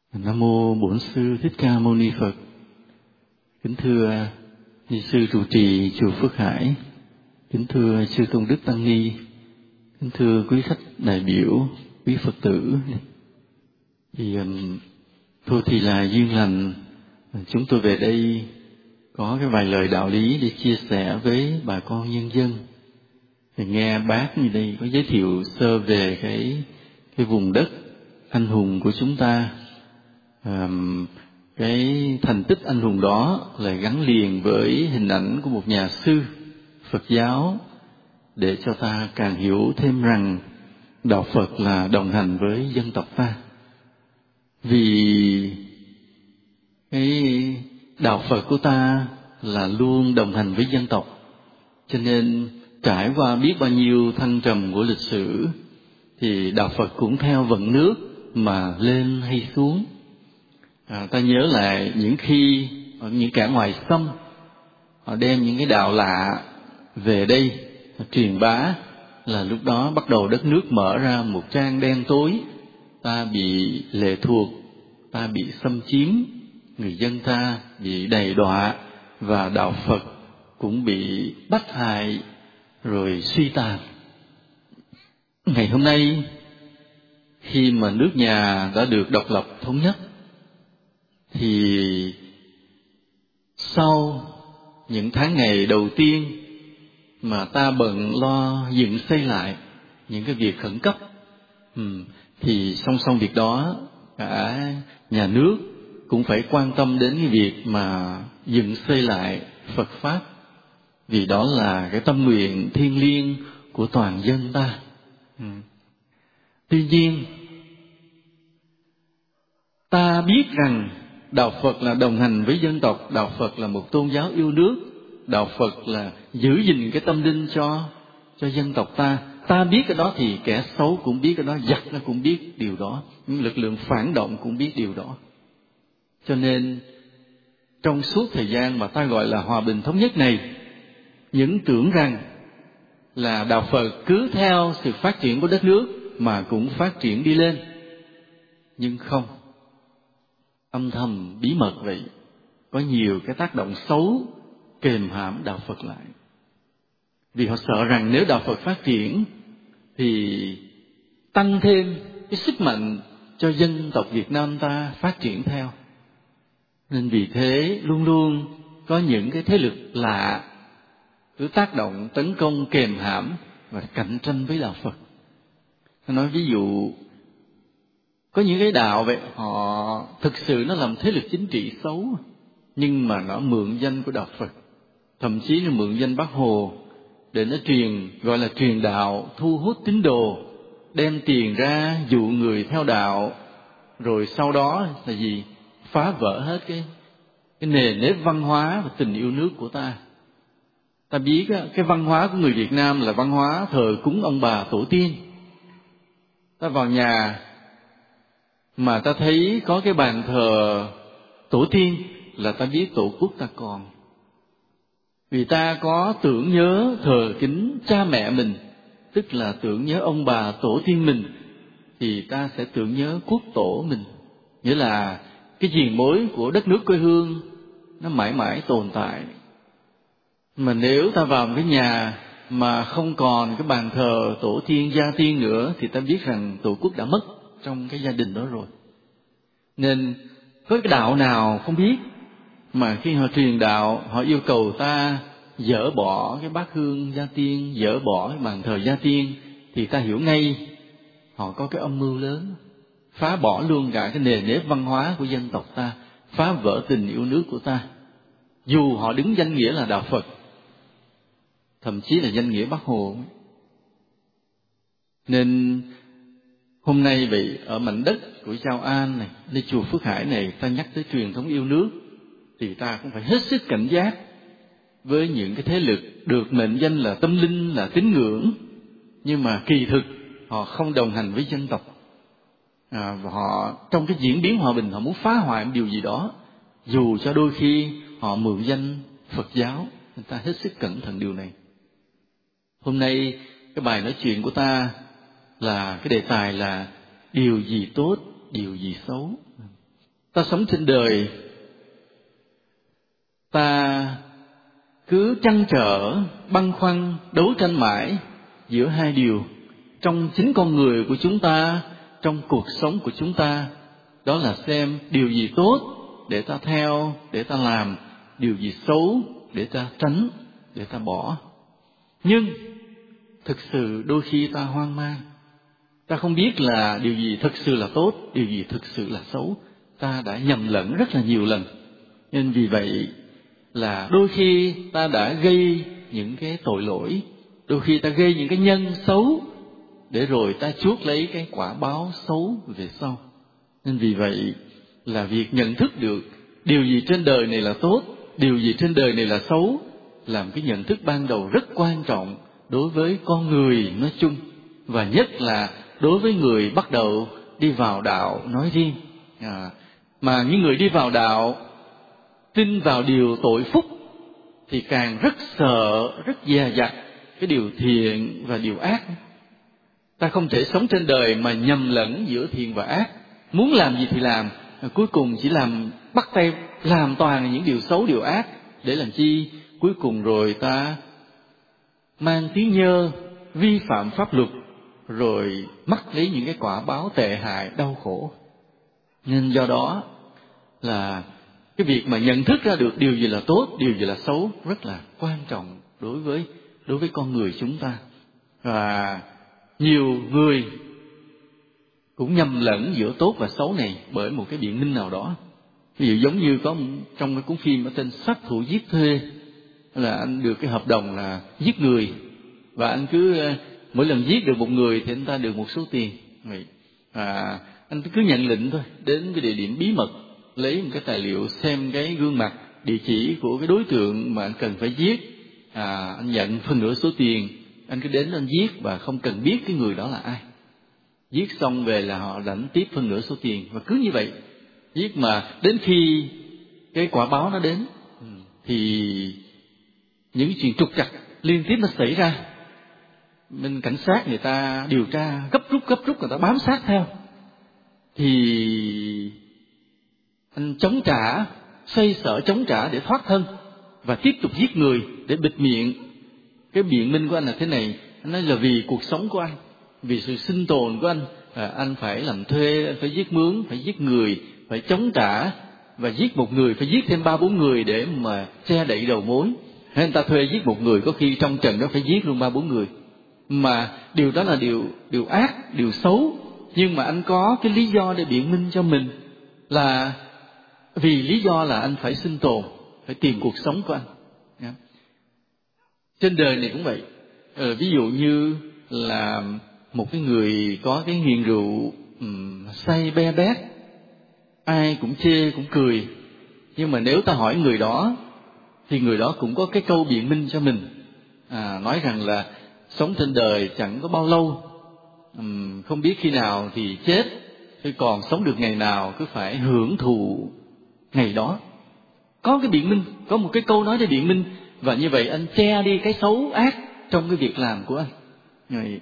Nam mô Bổn Sư Thích Ca Mâu Ni Phật. Kính thưa ni sư trụ trì chùa Phước Hải, kính thưa sư tôn đức tăng ni, kính thưa quý khách đại biểu, quý Phật tử. Thôi thì là duyên lành, chúng tôi về đây có cái vài lời đạo lý để chia sẻ với bà con nhân dân. Thì nghe bác như đây có giới thiệu sơ về cái vùng đất anh hùng của chúng ta. Cái thành tích anh hùng đó là gắn liền với hình ảnh của một nhà sư Phật giáo, để cho ta càng hiểu thêm rằng đạo Phật là đồng hành với dân tộc ta. Vì cái đạo Phật của ta là luôn đồng hành với dân tộc, cho nên trải qua biết bao nhiêu thăng trầm của lịch sử thì đạo Phật cũng theo vận nước mà lên hay xuống. Ta nhớ lại những khi những kẻ ngoài xâm họ đem những cái đạo lạ về đây truyền bá, là lúc đó bắt đầu đất nước mở ra một trang đen tối. Ta bị lệ thuộc, ta bị xâm chiếm, người dân ta bị đầy đọa, và đạo Phật cũng bị bắt hại rồi suy tàn. Ngày hôm nay, khi mà nước nhà đã được độc lập thống nhất, thì sau những tháng ngày đầu tiên mà ta bận lo dựng xây lại những cái việc khẩn cấp, thì song song việc đó, cả nhà nước cũng phải quan tâm đến cái việc mà dựng xây lại Phật Pháp, vì đó là cái tâm nguyện thiêng liêng của toàn dân ta. Tuy nhiên, ta biết rằng đạo Phật là đồng hành với dân tộc, đạo Phật là một tôn giáo yêu nước, đạo Phật là giữ gìn cái tâm linh cho dân tộc ta. Ta biết cái đó thì kẻ xấu cũng biết cái đó, giặc nó cũng biết điều đó, những lực lượng phản động cũng biết điều đó. Cho nên trong suốt thời gian mà ta gọi là hòa bình thống nhất này, những tưởng rằng là đạo Phật cứ theo sự phát triển của đất nước mà cũng phát triển đi lên, nhưng không. Âm thầm bí mật vậy, có nhiều cái tác động xấu kềm hãm đạo Phật lại. Vì họ sợ rằng nếu đạo Phật phát triển thì tăng thêm cái sức mạnh cho dân tộc Việt Nam ta phát triển theo. Nên vì thế luôn luôn có những cái thế lực lạ cứ tác động, tấn công, kềm hãm và cạnh tranh với đạo Phật. Tôi nói ví dụ, có những cái đạo vậy, họ thực sự nó làm thế lực chính trị xấu, nhưng mà nó mượn danh của đạo Phật, thậm chí nó mượn danh Bác Hồ để nó gọi là truyền đạo, thu hút tín đồ, đem tiền ra dụ người theo đạo, rồi sau đó là gì? Phá vỡ hết cái nề nếp văn hóa và tình yêu nước của ta. Ta biết cái văn hóa của người Việt Nam là văn hóa thờ cúng ông bà tổ tiên. Ta vào nhà mà ta thấy có cái bàn thờ tổ tiên là ta biết tổ quốc ta còn. Vì ta có tưởng nhớ thờ kính cha mẹ mình, tức là tưởng nhớ ông bà tổ tiên mình, thì ta sẽ tưởng nhớ quốc tổ mình. Nghĩa là cái diền mối của đất nước quê hương nó mãi mãi tồn tại. Mà nếu ta vào một cái nhà mà không còn cái bàn thờ tổ tiên gia tiên nữa, thì ta biết rằng tổ quốc đã mất trong cái gia đình đó rồi. Nên có cái đạo nào không biết, mà khi họ truyền đạo, họ yêu cầu ta dỡ bỏ cái bát hương gia tiên, dỡ bỏ cái bàn thờ gia tiên, thì ta hiểu ngay họ có cái âm mưu lớn, phá bỏ luôn cả cái nề nếp văn hóa của dân tộc ta, phá vỡ tình yêu nước của ta. Dù họ đứng danh nghĩa là đạo Phật, thậm chí là danh nghĩa Bác Hồ. Nên hôm nay vậy, ở mảnh đất của Châu An này, nơi chùa Phước Hải này, ta nhắc tới truyền thống yêu nước, thì ta cũng phải hết sức cảnh giác với những cái thế lực được mệnh danh là tâm linh, là tín ngưỡng, nhưng mà kỳ thực họ không đồng hành với dân tộc. Và họ trong cái diễn biến hòa bình, họ muốn phá hoại một điều gì đó, dù cho đôi khi họ mượn danh Phật giáo. Người ta hết sức cẩn thận điều này. Hôm nay cái bài nói chuyện của ta là cái đề tài là điều gì tốt, điều gì xấu. Ta sống trên đời, ta cứ trăn trở, băn khoăn, đấu tranh mãi giữa hai điều trong chính con người của chúng ta, trong cuộc sống của chúng ta. Đó là xem điều gì tốt để ta theo, để ta làm, điều gì xấu để ta tránh, để ta bỏ. Nhưng thực sự đôi khi ta hoang mang, ta không biết là điều gì thực sự là tốt, điều gì thực sự là xấu. Ta đã nhầm lẫn rất là nhiều lần. Nên vì vậy là đôi khi ta đã gây những cái tội lỗi, đôi khi ta gây những cái nhân xấu, để rồi ta chuốc lấy cái quả báo xấu về sau. Nên vì vậy là việc nhận thức được điều gì trên đời này là tốt, điều gì trên đời này là xấu, làm cái nhận thức ban đầu rất quan trọng đối với con người nói chung, và nhất là đối với người bắt đầu đi vào đạo nói riêng. Mà những người đi vào đạo, tin vào điều tội phúc, thì càng rất sợ, rất dè dặt cái điều thiện và điều ác. Ta không thể sống trên đời mà nhầm lẫn giữa thiện và ác. Muốn làm gì thì làm, cuối cùng chỉ làm bắt tay làm toàn những điều xấu, điều ác. Để làm chi? Cuối cùng rồi ta mang tiếng nhơ, vi phạm pháp luật, rồi mắc lấy những cái quả báo tệ hại, đau khổ. Nên do đó là cái việc mà nhận thức ra được điều gì là tốt, điều gì là xấu rất là quan trọng đối với con người chúng ta. Và nhiều người cũng nhầm lẫn giữa tốt và xấu này bởi một cái biện minh nào đó. Ví dụ giống như có trong cái cuốn phim ở tên Sát thủ giết thuê, là anh được cái hợp đồng là giết người, và anh cứ mỗi lần giết được một người thì anh ta được một số tiền. Anh cứ nhận lệnh thôi, đến cái địa điểm bí mật, lấy một cái tài liệu xem cái gương mặt, địa chỉ của cái đối tượng mà anh cần phải giết. Anh nhận phần nửa số tiền, anh cứ đến anh giết và không cần biết cái người đó là ai. Giết xong về là họ lãnh tiếp phần nửa số tiền, và cứ như vậy giết, mà đến khi cái quả báo nó đến thì những chuyện trục trặc liên tiếp nó xảy ra. Bên cảnh sát người ta điều tra gấp rút, người ta bám sát theo, thì anh chống trả, xoay sở chống trả để thoát thân và tiếp tục giết người để bịt miệng. Cái biện minh của anh là thế này, anh nói là vì cuộc sống của anh, vì sự sinh tồn của anh phải làm thuê, anh phải giết mướn, phải giết người, phải chống trả, và giết một người phải giết thêm 3-4 người để mà che đậy đầu mối. Nên anh ta thuê giết một người, có khi trong trận đó phải giết luôn 3-4 người. Mà điều đó là điều ác, điều xấu. Nhưng mà anh có cái lý do để biện minh cho mình, là vì lý do là anh phải sinh tồn, phải tìm cuộc sống của anh. Trên đời này cũng vậy. Ví dụ như là một cái người có cái nghiện rượu, say be bét, ai cũng chê cũng cười. Nhưng mà nếu ta hỏi người đó thì người đó cũng có cái câu biện minh cho mình, nói rằng là sống trên đời chẳng có bao lâu, không biết khi nào thì chết, chứ còn sống được ngày nào cứ phải hưởng thụ ngày đó. Có cái biện minh, có một cái câu nói để biện minh, và như vậy anh che đi cái xấu ác trong cái việc làm của anh.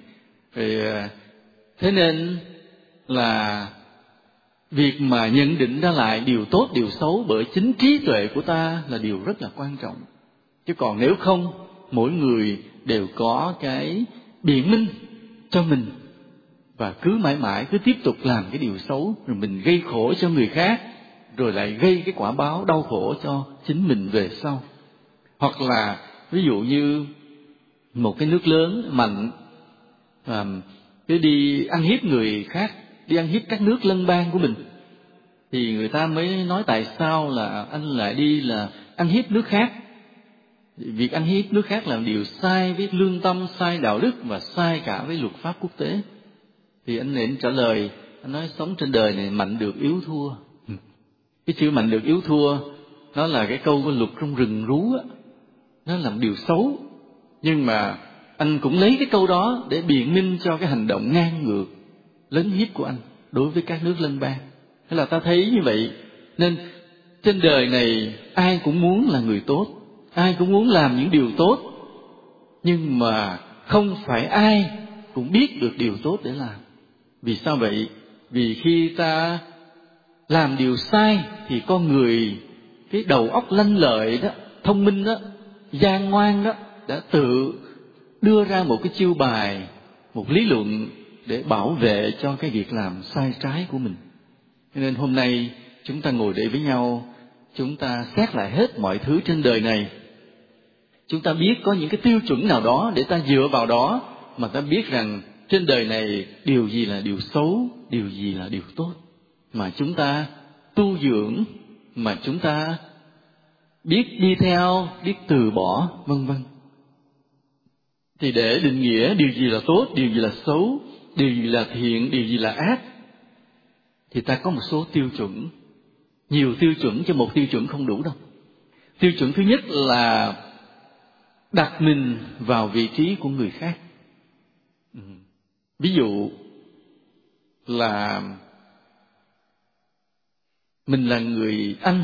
Thế nên là việc mà nhận định ra lại điều tốt, điều xấu bởi chính trí tuệ của ta là điều rất là quan trọng. Chứ còn nếu không, mỗi người đều có cái biện minh cho mình, và cứ mãi mãi cứ tiếp tục làm cái điều xấu, rồi mình gây khổ cho người khác, rồi lại gây cái quả báo đau khổ cho chính mình về sau. Hoặc là ví dụ như một cái nước lớn mạnh cứ đi ăn hiếp người khác, đi ăn hiếp các nước lân bang của mình, thì người ta mới nói tại sao là anh lại đi là ăn hiếp nước khác. Việc ăn hiếp nước khác là điều sai với lương tâm, sai đạo đức và sai cả với luật pháp quốc tế. Thì anh nên trả lời, anh nói sống trên đời này mạnh được yếu thua. Cái chữ mạnh được yếu thua, nó là cái câu của luật trong rừng rú á, nó là một điều xấu. Nhưng mà anh cũng lấy cái câu đó để biện minh cho cái hành động ngang ngược, lấn hiếp của anh đối với các nước lân bang. Thế là ta thấy như vậy. Nên trên đời này ai cũng muốn là người tốt, ai cũng muốn làm những điều tốt, nhưng mà không phải ai cũng biết được điều tốt để làm. Vì sao vậy? Vì khi ta làm điều sai thì con người cái đầu óc lanh lợi đó, thông minh đó, gian ngoan đó, đã tự đưa ra một cái chiêu bài, một lý luận để bảo vệ cho cái việc làm sai trái của mình. Cho nên hôm nay chúng ta ngồi đây với nhau, chúng ta xét lại hết mọi thứ trên đời này. Chúng ta biết có những cái tiêu chuẩn nào đó để ta dựa vào đó mà ta biết rằng trên đời này điều gì là điều xấu, điều gì là điều tốt, mà chúng ta tu dưỡng, mà chúng ta biết đi theo, biết từ bỏ, vân vân. Thì để định nghĩa điều gì là tốt, điều gì là xấu, điều gì là thiện, điều gì là ác, thì ta có một số tiêu chuẩn. Nhiều tiêu chuẩn cho một tiêu chuẩn không đủ đâu. Tiêu chuẩn thứ nhất là đặt mình vào vị trí của người khác. Ví dụ là mình là người Anh,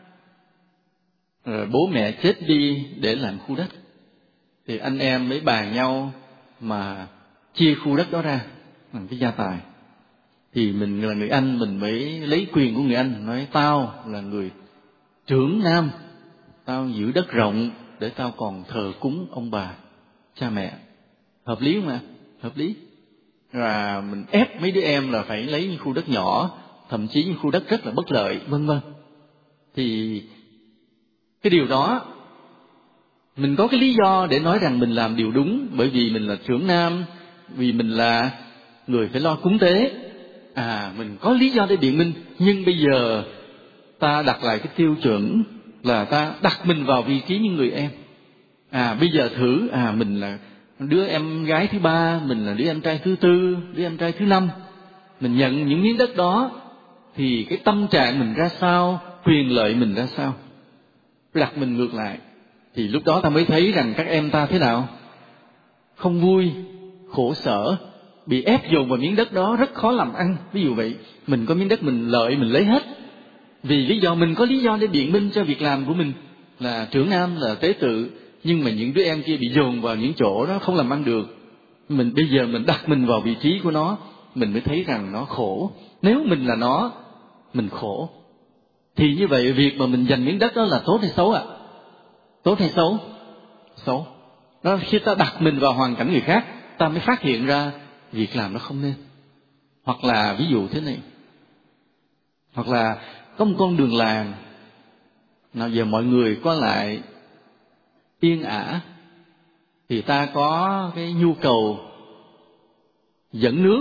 rồi bố mẹ chết đi để làm khu đất, thì anh em mới bàn nhau mà chia khu đất đó ra làm cái gia tài. Thì mình là người Anh, mình mới lấy quyền của người Anh, nói tao là người trưởng nam, tao giữ đất rộng để tao còn thờ cúng ông bà, cha mẹ. Hợp lý không ạ? Hợp lý. Và mình ép mấy đứa em là phải lấy những khu đất nhỏ, thậm chí những khu đất rất là bất lợi, vân vân. Thì cái điều đó mình có cái lý do để nói rằng mình làm điều đúng, bởi vì mình là trưởng nam, vì mình là người phải lo cúng tế. Mình có lý do để biện minh. Nhưng bây giờ ta đặt lại cái tiêu chuẩn là ta đặt mình vào vị trí như người em. Bây giờ thử, mình là đứa em gái thứ ba, mình là đứa em trai thứ tư, đứa em trai thứ năm. Mình nhận những miếng đất đó thì cái tâm trạng mình ra sao, quyền lợi mình ra sao? Đặt mình ngược lại thì lúc đó ta mới thấy rằng các em ta thế nào? Không vui, khổ sở, bị ép dồn vào miếng đất đó rất khó làm ăn. Ví dụ vậy, mình có miếng đất mình lợi, mình lấy hết vì lý do mình có lý do để biện minh cho việc làm của mình là trưởng nam, là tế tự. Nhưng mà những đứa em kia bị dồn vào những chỗ đó không làm ăn được. Bây giờ mình đặt mình vào vị trí của nó, mình mới thấy rằng nó khổ. Nếu mình là nó, mình khổ. Thì như vậy việc mà mình giành miếng đất đó là tốt hay xấu ạ? Tốt hay xấu? Xấu. Đó, khi ta đặt mình vào hoàn cảnh người khác, ta mới phát hiện ra việc làm nó không nên. Hoặc là ví dụ thế này, hoặc là có một con đường làng nào giờ mọi người qua lại yên ả, thì ta có cái nhu cầu dẫn nước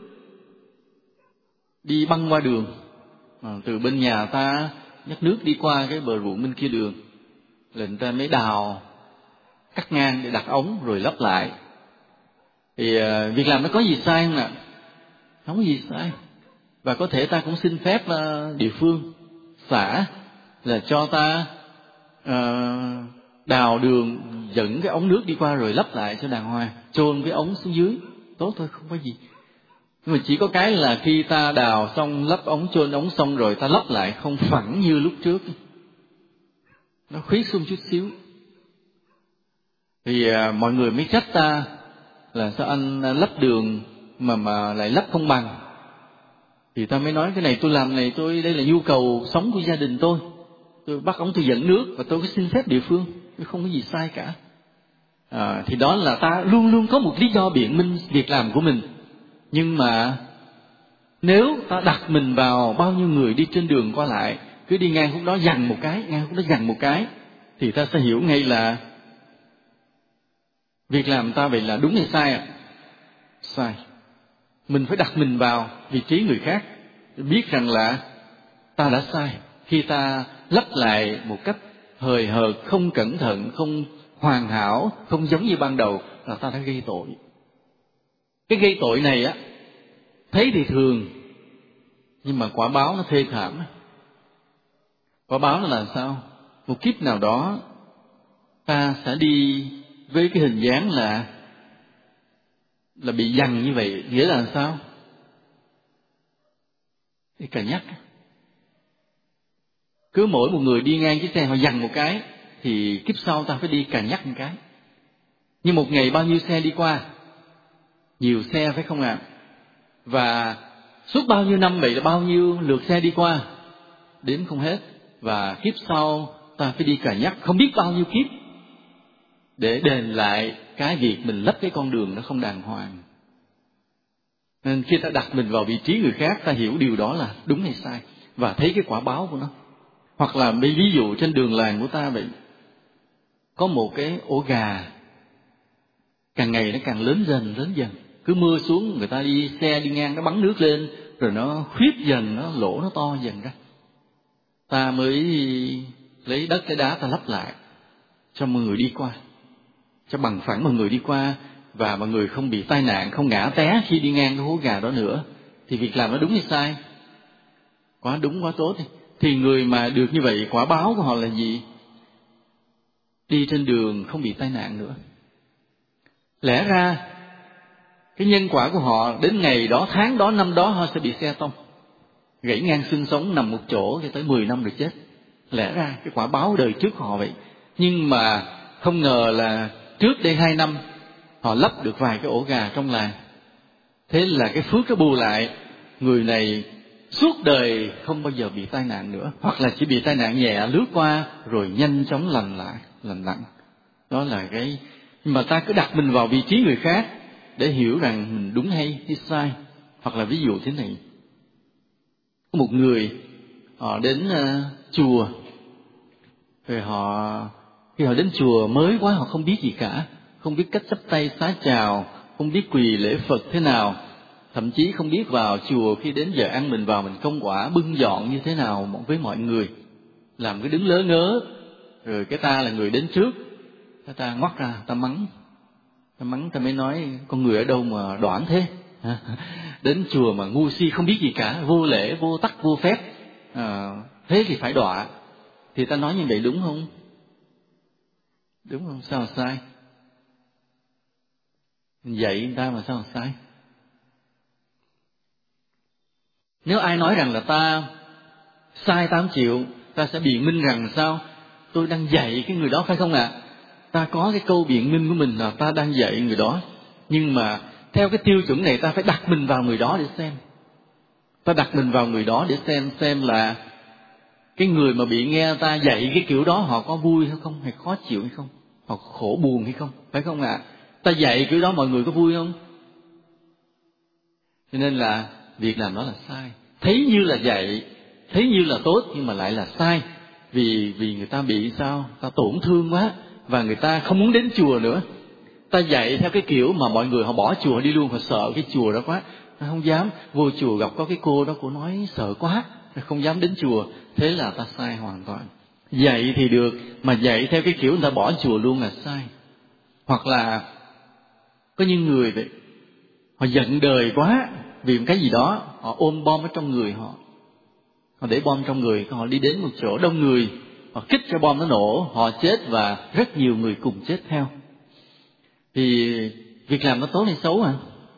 đi băng qua đường. Từ bên nhà ta nhắc nước đi qua cái bờ ruộng bên kia đường, là người ta mới đào cắt ngang để đặt ống rồi lấp lại. Thì việc làm nó có gì sai không ạ? Không có gì sai. Và có thể ta cũng xin phép địa phương, xã là cho ta đào đường, dẫn cái ống nước đi qua rồi lấp lại cho đàng hoàng, chôn cái ống xuống dưới, tốt thôi, không có gì. Nhưng mà chỉ có cái là khi ta đào xong, lấp ống, chôn ống xong rồi ta lấp lại không phẳng như lúc trước, nó khuyết xuống chút xíu. Thì mọi người mới trách ta là sao anh lấp đường mà lại lấp không bằng. Thì ta mới nói cái này tôi làm này, đây là nhu cầu sống của gia đình tôi bắt ống tôi dẫn nước và tôi có xin phép địa phương, không có gì sai cả. Thì đó là ta luôn luôn có một lý do biện minh việc làm của mình. Nhưng mà nếu ta đặt mình vào bao nhiêu người đi trên đường qua lại, cứ đi ngang khúc đó dằn một cái, ngang khúc đó dằn một cái, thì ta sẽ hiểu ngay là việc làm ta vậy là đúng hay sai ạ? Sai. Mình phải đặt mình vào vị trí người khác, biết rằng là ta đã sai khi ta lấp lại một cách hời hợt, không cẩn thận, không hoàn hảo, không giống như ban đầu, là ta đã gây tội. Cái gây tội này á, thấy thì thường, nhưng mà quả báo nó thê thảm. Quả báo nó là sao? Một kiếp nào đó ta sẽ đi với cái hình dáng là bị dằn như vậy. Nghĩa là sao? Thì cà nhắc. Cứ mỗi một người đi ngang chiếc xe họ dằn một cái, thì kiếp sau ta phải đi cà nhắc một cái. Nhưng một ngày bao nhiêu xe đi qua? Nhiều xe phải không ạ? Và suốt bao nhiêu năm vậy là bao nhiêu lượt xe đi qua? đếm không hết, và kiếp sau ta phải đi cà nhắc không biết bao nhiêu kiếp để đền lại cái việc mình lấp cái con đường nó không đàng hoàng. Nên khi ta đặt mình vào vị trí người khác, ta hiểu điều đó là đúng hay sai và thấy cái quả báo của nó. Hoặc là ví dụ trên đường làng của ta vậy, có một cái ổ gà càng ngày nó càng lớn dần, cứ mưa xuống người ta đi xe đi ngang nó bắn nước lên, rồi nó khuyết dần, nó lỗ nó to dần ra. Ta mới lấy đất cái đá ta lấp lại cho mọi người đi qua, cho bằng phẳng mọi người đi qua, và mọi người không bị tai nạn, không ngã té khi đi ngang cái hố gà đó nữa. Thì việc làm nó đúng hay sai? Quá đúng, quá tốt. Thì người mà được như vậy, quả báo của họ là gì? Đi trên đường không bị tai nạn nữa. Lẽ ra cái nhân quả của họ đến ngày đó, tháng đó, năm đó họ sẽ bị xe tông, gãy ngang xương sống, nằm một chỗ cho tới 10 năm rồi chết. Lẽ ra cái quả báo đời trước họ vậy. Nhưng mà không ngờ là trước đây 2 năm họ lấp được vài cái ổ gà trong làng. Thế là cái phước nó bù lại, người này suốt đời không bao giờ bị tai nạn nữa, hoặc là chỉ bị tai nạn nhẹ lướt qua rồi nhanh chóng lành lặn. Đó là cái mà ta cứ đặt mình vào vị trí người khác để hiểu rằng mình đúng hay sai. Hoặc là ví dụ thế này, có một người họ đến chùa, rồi khi họ đến chùa mới quá, họ không biết gì cả, không biết cách chắp tay xá chào, không biết quỳ lễ Phật thế nào, thậm chí không biết vào chùa khi đến giờ ăn mình vào mình công quả bưng dọn như thế nào với mọi người, làm cái đứng lớ ngớ. Rồi cái ta là người đến trước, cái ta ngoắt ra ta mắng, ta mới nói con người ở đâu mà đoản thế. Đến chùa mà ngu si không biết gì cả, vô lễ vô tắc vô phép, thế thì phải đọa. Thì ta nói như vậy đúng không? Đúng không? Sao mà sai? Mình dạy người ta mà sao mà sai? Nếu ai nói rằng là ta sai 8 triệu, ta sẽ biện minh rằng sao? Tôi đang dạy cái người đó, phải không ạ? Ta có cái câu biện minh của mình là ta đang dạy người đó. Nhưng mà theo cái tiêu chuẩn này ta phải đặt mình vào người đó để xem. Ta đặt mình vào người đó để xem là cái người mà bị nghe ta dạy cái kiểu đó họ có vui hay không, hay khó chịu hay không, họ khổ buồn hay không, phải không ạ? Ta dạy kiểu đó mọi người có vui không? Cho nên là việc làm đó là sai. Thấy như là dạy, thấy như là tốt nhưng mà lại là sai. Vì người ta bị sao? Ta tổn thương quá và người ta không muốn đến chùa nữa. Ta dạy theo cái kiểu mà mọi người họ bỏ chùa đi luôn, họ sợ cái chùa đó quá, nó không dám vô chùa. Gặp có cái cô đó, cô nói sợ quá, không dám đến chùa. Thế là ta sai hoàn toàn. Dạy thì được, mà dạy theo cái kiểu người ta bỏ chùa luôn là sai. Hoặc là có những người vậy, họ giận đời quá vì một cái gì đó, họ ôm bom ở trong người họ để bom trong người, họ đi đến một chỗ đông người, họ kích cho bom nó nổ, họ chết và rất nhiều người cùng chết theo. Thì việc làm nó tốt hay xấu hả?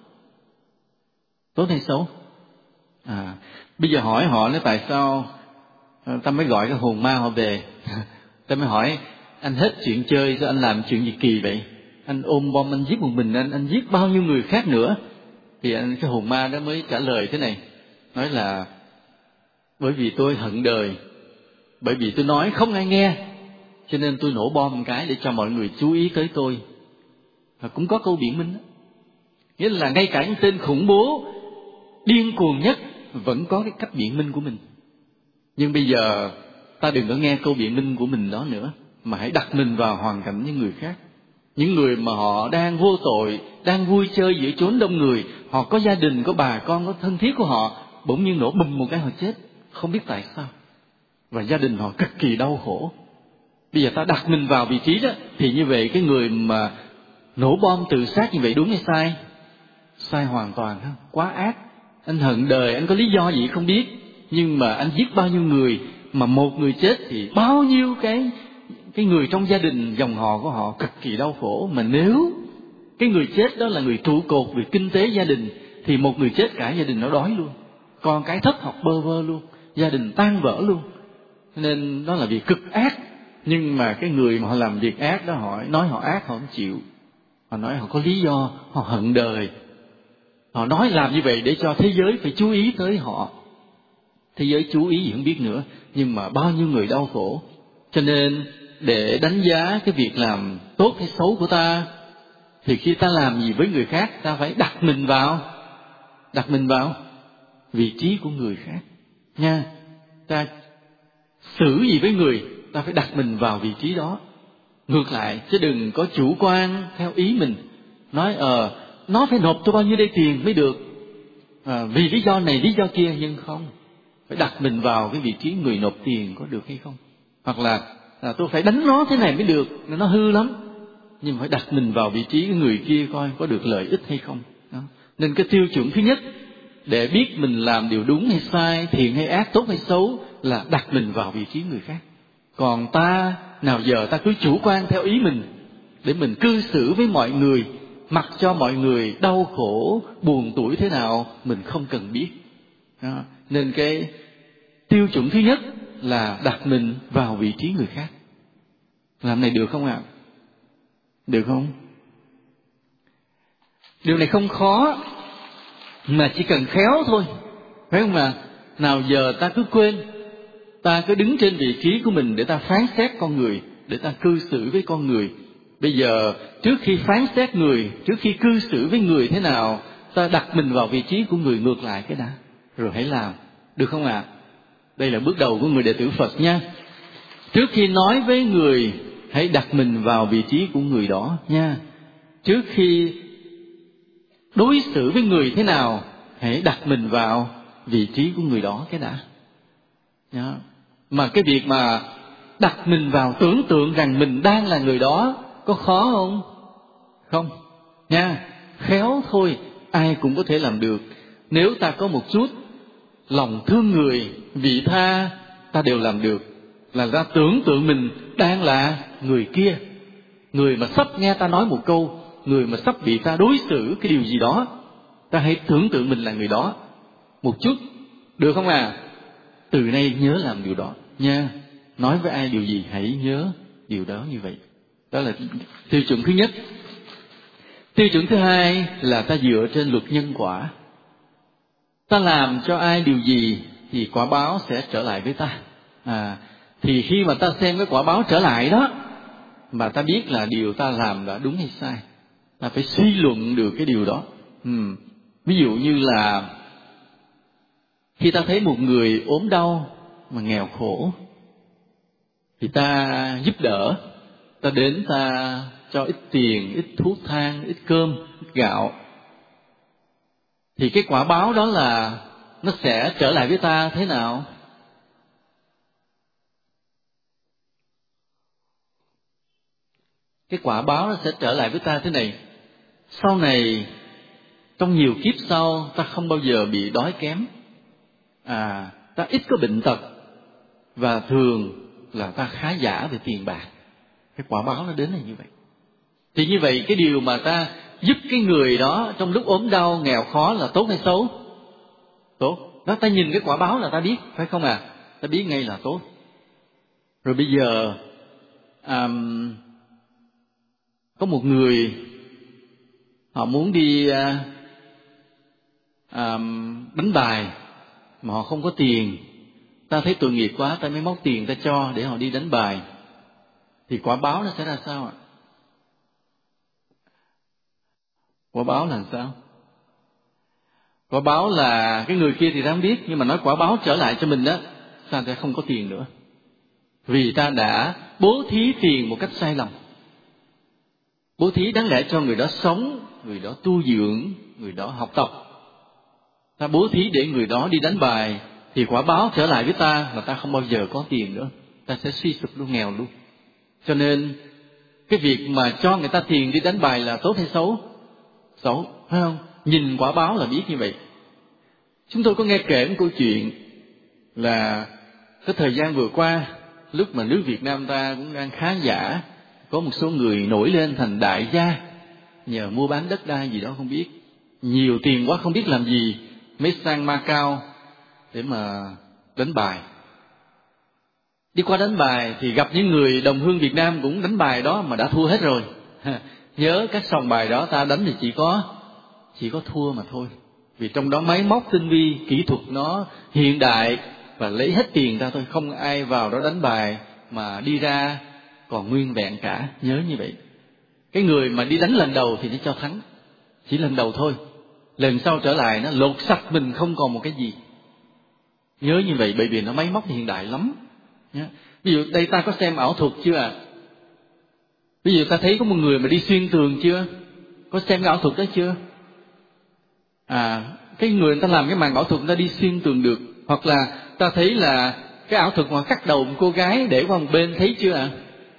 Tốt hay xấu? Bây giờ hỏi họ nói tại sao ta mới gọi cái hồn ma họ về. Ta mới hỏi anh hết chuyện chơi, sao anh làm chuyện gì kỳ vậy? Anh ôm bom anh giết một mình anh giết bao nhiêu người khác nữa? Thì cái hồn ma đó mới trả lời thế này, nói là bởi vì tôi hận đời, bởi vì tôi nói không ai nghe, cho nên tôi nổ bom một cái để cho mọi người chú ý tới tôi. Và cũng có câu biện minh đó. Nghĩa là ngay cả những tên khủng bố điên cuồng nhất vẫn có cái cách biện minh của mình. Nhưng bây giờ ta đừng có nghe câu biện minh của mình đó nữa, mà hãy đặt mình vào hoàn cảnh những người khác. Những người mà họ đang vô tội, đang vui chơi giữa chốn đông người, họ có gia đình, có bà con, có thân thiết của họ, bỗng nhiên nổ bùm một cái họ chết, không biết tại sao. Và gia đình họ cực kỳ đau khổ. Bây giờ ta đặt mình vào vị trí đó, thì như vậy cái người mà nổ bom tự sát như vậy đúng hay sai? Sai hoàn toàn, quá ác. Anh hận đời, anh có lý do gì không biết, nhưng mà anh giết bao nhiêu người, mà một người chết thì bao nhiêu cái người trong gia đình, dòng họ của họ cực kỳ đau khổ. Mà nếu cái người chết đó là người trụ cột về kinh tế gia đình, thì một người chết cả gia đình nó đói luôn, con cái thất học bơ vơ luôn, gia đình tan vỡ luôn. Nên đó là việc cực ác. Nhưng mà cái người mà họ làm việc ác đó, họ nói họ ác họ không chịu, họ nói họ có lý do, họ hận đời, họ nói làm như vậy để cho thế giới phải chú ý tới họ. thế giới chú ý gì không biết nữa, nhưng mà bao nhiêu người đau khổ. Cho nên để đánh giá cái việc làm tốt hay xấu của ta, thì khi ta làm gì với người khác, ta phải đặt mình vào vị trí của người khác nha. Ta xử gì với người, ta phải đặt mình vào vị trí đó. Ngược lại, chứ đừng có chủ quan theo ý mình, nói nó phải nộp cho bao nhiêu đây tiền mới được, vì lý do này lý do kia, nhưng không, phải đặt mình vào cái vị trí người nộp tiền có được hay không. Hoặc là tôi phải đánh nó thế này mới được, nó hư lắm, nhưng mà phải đặt mình vào vị trí người kia coi có được lợi ích hay không. Đó. Nên cái tiêu chuẩn thứ nhất để biết mình làm điều đúng hay sai, thiện hay ác, tốt hay xấu, là đặt mình vào vị trí người khác. Còn ta nào giờ ta cứ chủ quan theo ý mình, để mình cư xử với mọi người, mặc cho mọi người đau khổ, buồn tủi thế nào, mình không cần biết. Đó. Nên cái tiêu chuẩn thứ nhất là đặt mình vào vị trí người khác. Làm này được không ạ? Được không? Điều này không khó, mà chỉ cần khéo thôi, phải không ạ? Nào giờ ta cứ quên, ta cứ đứng trên vị trí của mình để ta phán xét con người, để ta cư xử với con người. Bây giờ trước khi phán xét người, trước khi cư xử với người thế nào, ta đặt mình vào vị trí của người ngược lại cái đã, rồi hãy làm, được không ạ? Đây là bước đầu của người đệ tử Phật nha. Trước khi nói với người, hãy đặt mình vào vị trí của người đó nha. Trước khi đối xử với người thế nào, hãy đặt mình vào vị trí của người đó cái đã. Đó. Mà cái việc mà đặt mình vào tưởng tượng rằng mình đang là người đó, có khó không? Không nha, khéo thôi, ai cũng có thể làm được. Nếu ta có một chút lòng thương người, vị tha, ta đều làm được. Là ta tưởng tượng mình đang là người kia, người mà sắp nghe ta nói một câu, người mà sắp bị ta đối xử cái điều gì đó, ta hãy tưởng tượng mình là người đó một chút, được không à? Từ nay nhớ làm điều đó nha. Nói với ai điều gì hãy nhớ điều đó như vậy. Đó là tiêu chuẩn thứ nhất. Tiêu chuẩn thứ hai là ta dựa trên luật nhân quả. Ta làm cho ai điều gì thì quả báo sẽ trở lại với ta. Thì khi mà ta xem cái quả báo trở lại đó, mà ta biết là điều ta làm đã đúng hay sai, ta phải suy luận được cái điều đó. Ví dụ như là khi ta thấy một người ốm đau mà nghèo khổ, thì ta giúp đỡ, ta đến ta cho ít tiền, ít thuốc thang, ít cơm, ít gạo, thì cái quả báo đó là nó sẽ trở lại với ta thế nào? Cái quả báo nó sẽ trở lại với ta thế này: sau này, trong nhiều kiếp sau, ta không bao giờ bị đói kém, ta ít có bệnh tật, và thường là ta khá giả về tiền bạc. Cái quả báo nó đến là như vậy. Thì như vậy cái điều mà ta giúp cái người đó trong lúc ốm đau nghèo khó là tốt hay xấu? Tốt. Đó, ta nhìn cái quả báo là ta biết, phải không à? Ta biết ngay là tốt. Rồi bây giờ có một người họ muốn đi đánh bài mà họ không có tiền. Ta thấy tội nghiệp quá, ta mới móc tiền ta cho để họ đi đánh bài. Thì quả báo nó sẽ ra sao ạ? Quả báo là sao? Quả báo là cái người kia thì ta không biết, nhưng mà nói quả báo trở lại cho mình đó, ta sẽ không có tiền nữa. Vì ta đã bố thí tiền một cách sai lầm. Bố thí đáng lẽ cho người đó sống, người đó tu dưỡng, người đó học tập. Ta bố thí để người đó đi đánh bài, thì quả báo trở lại với ta là ta không bao giờ có tiền nữa. Ta sẽ suy sụp luôn, nghèo luôn. Cho nên cái việc mà cho người ta tiền đi đánh bài là tốt hay xấu? Xấu, phải không? Nhìn quả báo là biết như vậy. Chúng tôi có nghe kể một câu chuyện là cái thời gian vừa qua, lúc mà nước Việt Nam ta cũng đang khá giả, có một số người nổi lên thành đại gia nhờ mua bán đất đai gì đó không biết, nhiều tiền quá không biết làm gì, mới sang Macau để mà đánh bài. Đi qua đánh bài thì gặp những người đồng hương Việt Nam cũng đánh bài đó mà đã thua hết rồi. Nhớ các sòng bài đó ta đánh thì chỉ có thua mà thôi. Vì trong đó máy móc tinh vi, kỹ thuật nó hiện đại, và lấy hết tiền ra thôi, không ai vào đó đánh bài mà đi ra còn nguyên vẹn cả. Nhớ như vậy. Cái người mà đi đánh lần đầu thì nó cho thắng, chỉ lần đầu thôi, lần sau trở lại nó lột sạch mình không còn một cái gì. Nhớ như vậy, bởi vì nó máy móc hiện đại lắm. Ví dụ đây ta có xem ảo thuật chưa ạ? Ví dụ ta thấy có một người mà đi xuyên tường chưa? Có xem cái ảo thuật đó chưa? Cái người ta làm cái màn ảo thuật người ta đi xuyên tường được. Hoặc là ta thấy là cái ảo thuật mà cắt đầu một cô gái để qua một bên, thấy chưa ạ?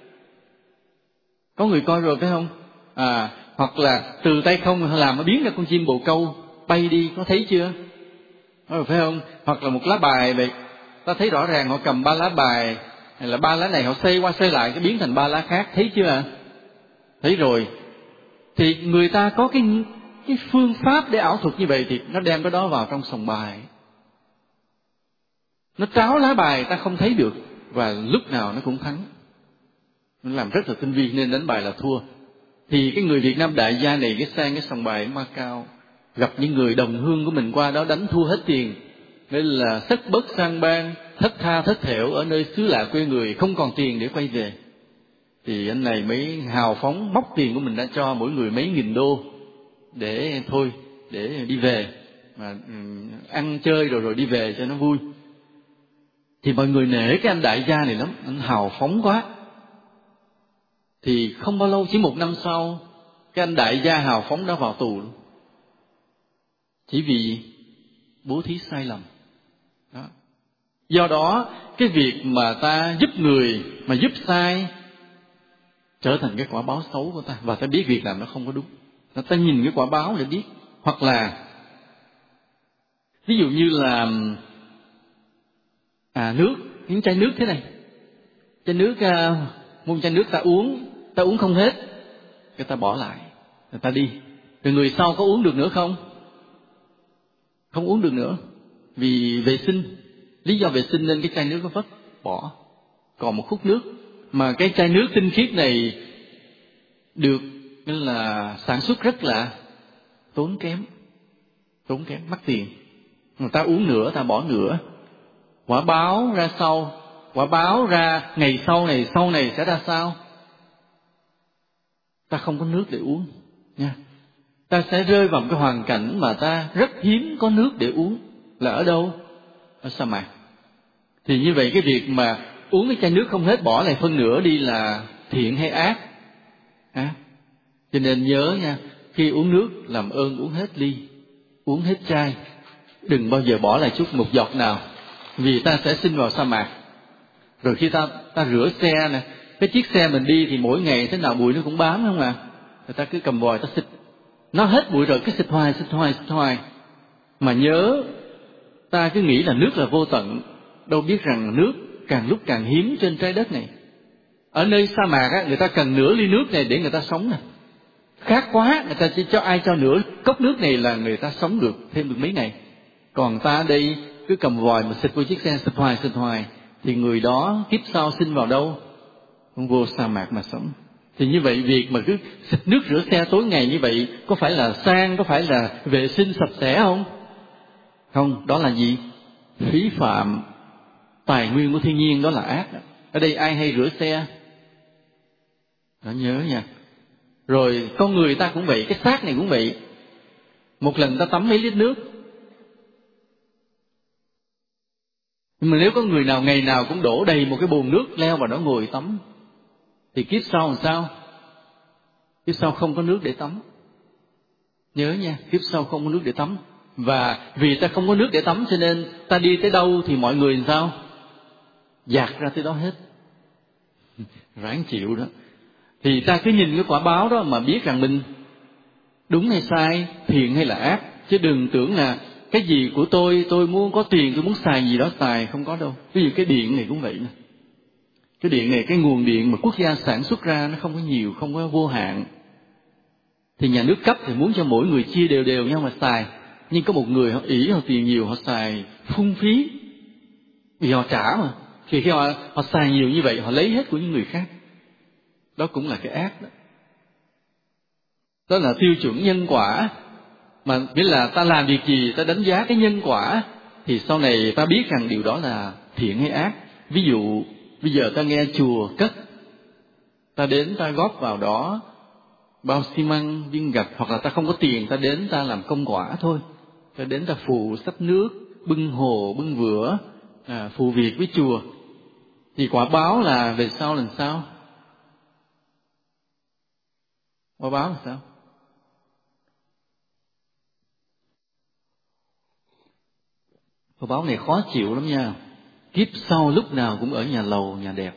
Có người coi rồi phải không? Hoặc là từ tay không làm nó biến ra con chim bồ câu bay đi, có thấy chưa? Phải không? Hoặc là một lá bài vậy, ta thấy rõ ràng họ cầm 3 lá bài, hay là 3 lá này họ xoay qua xoay lại cái biến thành 3 lá khác, thấy chưa ạ? Thấy rồi. Thì người ta có cái phương pháp để ảo thuật như vậy, thì nó đem cái đó vào trong sòng bài. Nó tráo lá bài ta không thấy được, và lúc nào nó cũng thắng. Nó làm rất là tinh vi nên đánh bài là thua. Thì cái người Việt Nam đại gia này cái sang cái sòng bài Macau, gặp những người đồng hương của mình qua đó đánh thua hết tiền, nên là thất bất sang bang, thất tha thất thểu ở nơi xứ lạ quê người, không còn tiền để quay về. Thì anh này mới hào phóng móc tiền của mình đã cho mỗi người mấy nghìn đô để thôi, để đi về mà ăn chơi rồi đi về cho nó vui. Thì mọi người nể cái anh đại gia này lắm, anh hào phóng quá. Thì không bao lâu, chỉ 1 năm sau, cái anh đại gia hào phóng đó vào tù luôn. Chỉ vì bố thí sai lầm. Đó. Do đó, cái việc mà ta giúp người mà giúp sai trở thành cái quả báo xấu của ta, và ta biết việc làm nó không có đúng. Ta nhìn cái quả báo để biết. Hoặc là ví dụ như là nước, những chai nước thế này, chai nước, mua chai nước ta uống không hết, cái ta bỏ lại, người ta đi, rồi người sau có uống được nữa không? Không uống được nữa, vì vệ sinh, lý do vệ sinh nên cái chai nước nó vất bỏ, còn một khúc nước. Mà cái chai nước tinh khiết này được nên là sản xuất rất là tốn kém, mắc tiền. Người ta uống nữa, ta bỏ nữa. Quả báo ra sau, quả báo ra ngày sau này sẽ ra sao? Ta không có nước để uống nha. Ta sẽ rơi vào một cái hoàn cảnh mà ta rất hiếm có nước để uống. Là ở đâu? Ở sa mạc. Thì như vậy cái việc mà uống cái chai nước không hết, bỏ lại phân nửa đi là thiện hay ác? Cho nên nhớ nha, khi uống nước làm ơn uống hết ly, uống hết chai, đừng bao giờ bỏ lại chút một giọt nào, vì ta sẽ sinh vào sa mạc. Rồi khi ta rửa xe nè, cái chiếc xe mình đi thì mỗi ngày thế nào bụi nó cũng bám không à? Người ta cứ cầm vòi ta xịt, nó hết bụi rồi cứ xịt hoài. Mà nhớ, ta cứ nghĩ là nước là vô tận, đâu biết rằng nước càng lúc càng hiếm trên trái đất này. Ở nơi sa mạc á, người ta cần nửa ly nước này để người ta sống nè. Khát quá, người ta chỉ cho ai cho nửa cốc nước này là người ta sống được thêm được mấy ngày. Còn ta ở đây cứ cầm vòi mà xịt vô chiếc xe, xịt hoài, thì người đó kiếp sau sinh vào đâu? Không, vô sa mạc mà sống. Thì như vậy việc mà cứ xịt nước rửa xe tối ngày như vậy, có phải là sang, có phải là vệ sinh sạch sẽ không? Không, đó là gì? Phí phạm tài nguyên của thiên nhiên, đó là ác. Ở đây ai hay rửa xe? Đó, nhớ nha. Rồi con người ta cũng vậy, cái xác này cũng vậy. Một lần ta tắm mấy lít nước. Nhưng mà nếu có người nào ngày nào cũng đổ đầy một cái bồn nước, leo vào đó ngồi tắm, thì kiếp sau làm sao? Kiếp sau không có nước để tắm. Nhớ nha, kiếp sau không có nước để tắm. Và vì ta không có nước để tắm cho nên ta đi tới đâu thì mọi người làm sao? Dạt ra tới đó hết. Ráng chịu đó. Thì ta cứ nhìn cái quả báo đó mà biết rằng mình đúng hay sai, thiện hay là ác. Chứ đừng tưởng là cái gì của tôi muốn có tiền, tôi muốn xài gì đó xài, không có đâu. Ví dụ cái điện này cũng vậy nè. Cái điện này, cái nguồn điện mà quốc gia sản xuất ra nó không có nhiều, không có vô hạn. Thì nhà nước cấp thì muốn cho mỗi người chia đều nhau mà xài. Nhưng có một người họ ỷ, họ tiền nhiều, họ xài phung phí. Vì họ trả mà. Khi họ xài nhiều như vậy, họ lấy hết của những người khác. Đó cũng là cái ác đó. Đó là tiêu chuẩn nhân quả. Mà nghĩa là ta làm việc gì, ta đánh giá cái nhân quả thì sau này ta biết rằng điều đó là thiện hay ác. Ví dụ bây giờ ta nghe chùa cất, ta đến ta góp vào đó bao xi măng, viên gạch, hoặc là ta không có tiền, ta đến ta làm công quả thôi. Ta đến ta phụ xách nước, bưng hồ, bưng vữa, phụ việc với chùa. Thì quả báo là về sau làm sao? Quả báo là sao? Quả báo này khó chịu lắm nha. Kiếp sau lúc nào cũng ở nhà lầu, nhà đẹp.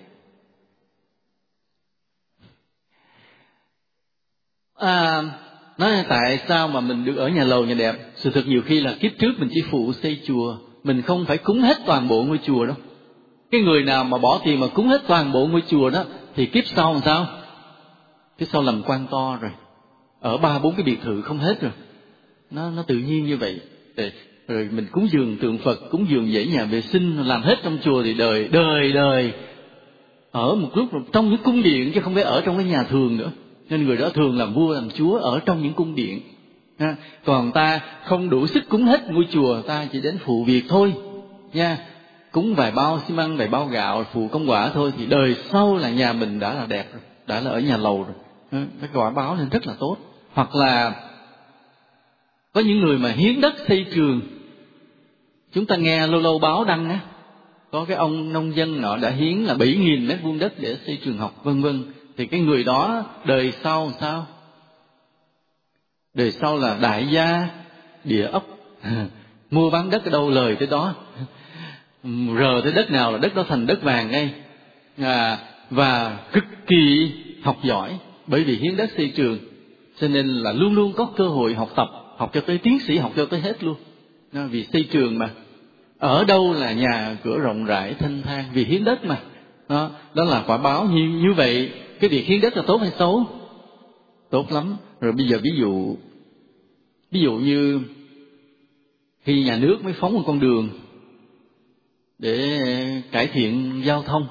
Nói tại sao mà mình được ở nhà lầu, nhà đẹp? Sự thật nhiều khi là kiếp trước mình chỉ phụ xây chùa, mình không phải cúng hết toàn bộ ngôi chùa đâu. Cái người nào mà bỏ tiền mà cúng hết toàn bộ ngôi chùa đó, thì kiếp sau làm sao? Kiếp sau làm quan to rồi, ở 3-4 cái biệt thự không hết rồi. Nó tự nhiên như vậy. Rồi mình cúng dường tượng Phật, cúng dường dãy nhà vệ sinh, làm hết trong chùa thì đời ở một lúc trong những cung điện, chứ không phải ở trong cái nhà thường nữa. Nên người đó thường làm vua làm chúa ở trong những cung điện. Còn ta không đủ sức cúng hết ngôi chùa, ta chỉ đến phụ việc thôi nha, cúng vài bao xi măng, vài bao gạo, phụ công quả thôi, thì đời sau là nhà mình đã là đẹp rồi, đã là ở nhà lầu rồi. Cái quả báo nên rất là tốt. Hoặc là có những người mà hiến đất xây trường, chúng ta nghe lâu lâu báo đăng á, có cái ông nông dân nọ đã hiến là 7.000 mét vuông đất để xây trường học, vân vân. Thì cái người đó đời sau làm sao? Đời sau là đại gia địa ốc, mua bán đất ở đâu lời tới đó, rờ tới đất nào là đất đó thành đất vàng ngay. Và cực kỳ học giỏi, bởi vì hiến đất xây trường, cho nên là luôn luôn có cơ hội học tập, học cho tới tiến sĩ, học cho tới hết luôn. Vì xây trường mà, ở đâu là nhà cửa rộng rãi thanh thang, vì hiến đất mà. Đó là quả báo như vậy. Cái việc hiến đất là tốt hay xấu? Tốt lắm. Rồi bây giờ ví dụ như khi nhà nước mới phóng một con đường để cải thiện giao thông,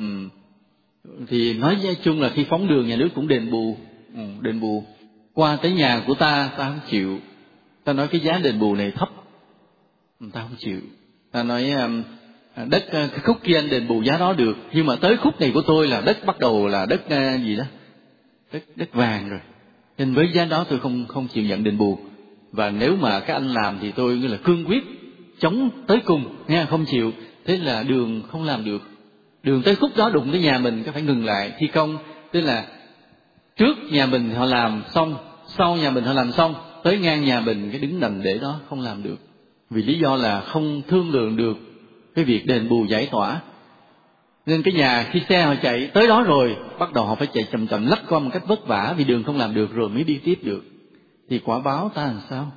thì nói chung là khi phóng đường nhà nước cũng đền bù. Qua tới nhà của ta không chịu. Ta nói cái giá đền bù này thấp, ta không chịu. Ta nói đất cái khúc kia anh đền bù giá đó được, nhưng mà tới khúc này của tôi là đất bắt đầu là đất gì đó, đất vàng rồi, nên với giá đó tôi không chịu nhận đền bù. Và nếu mà các anh làm thì tôi là cương quyết chống tới cùng nha, không chịu. Thế là đường không làm được. Đường tới khúc đó đụng tới nhà mình có phải ngừng lại thi công. Tức là trước nhà mình họ làm xong, sau nhà mình họ làm xong, tới ngang nhà mình cái đứng đành để đó không làm được, vì lý do là không thương lượng được cái việc đền bù giải tỏa. Nên cái nhà khi xe họ chạy tới đó rồi, bắt đầu họ phải chạy chậm chậm lách qua một cách vất vả, vì đường không làm được rồi mới đi tiếp được. Thì quả báo ta làm sao?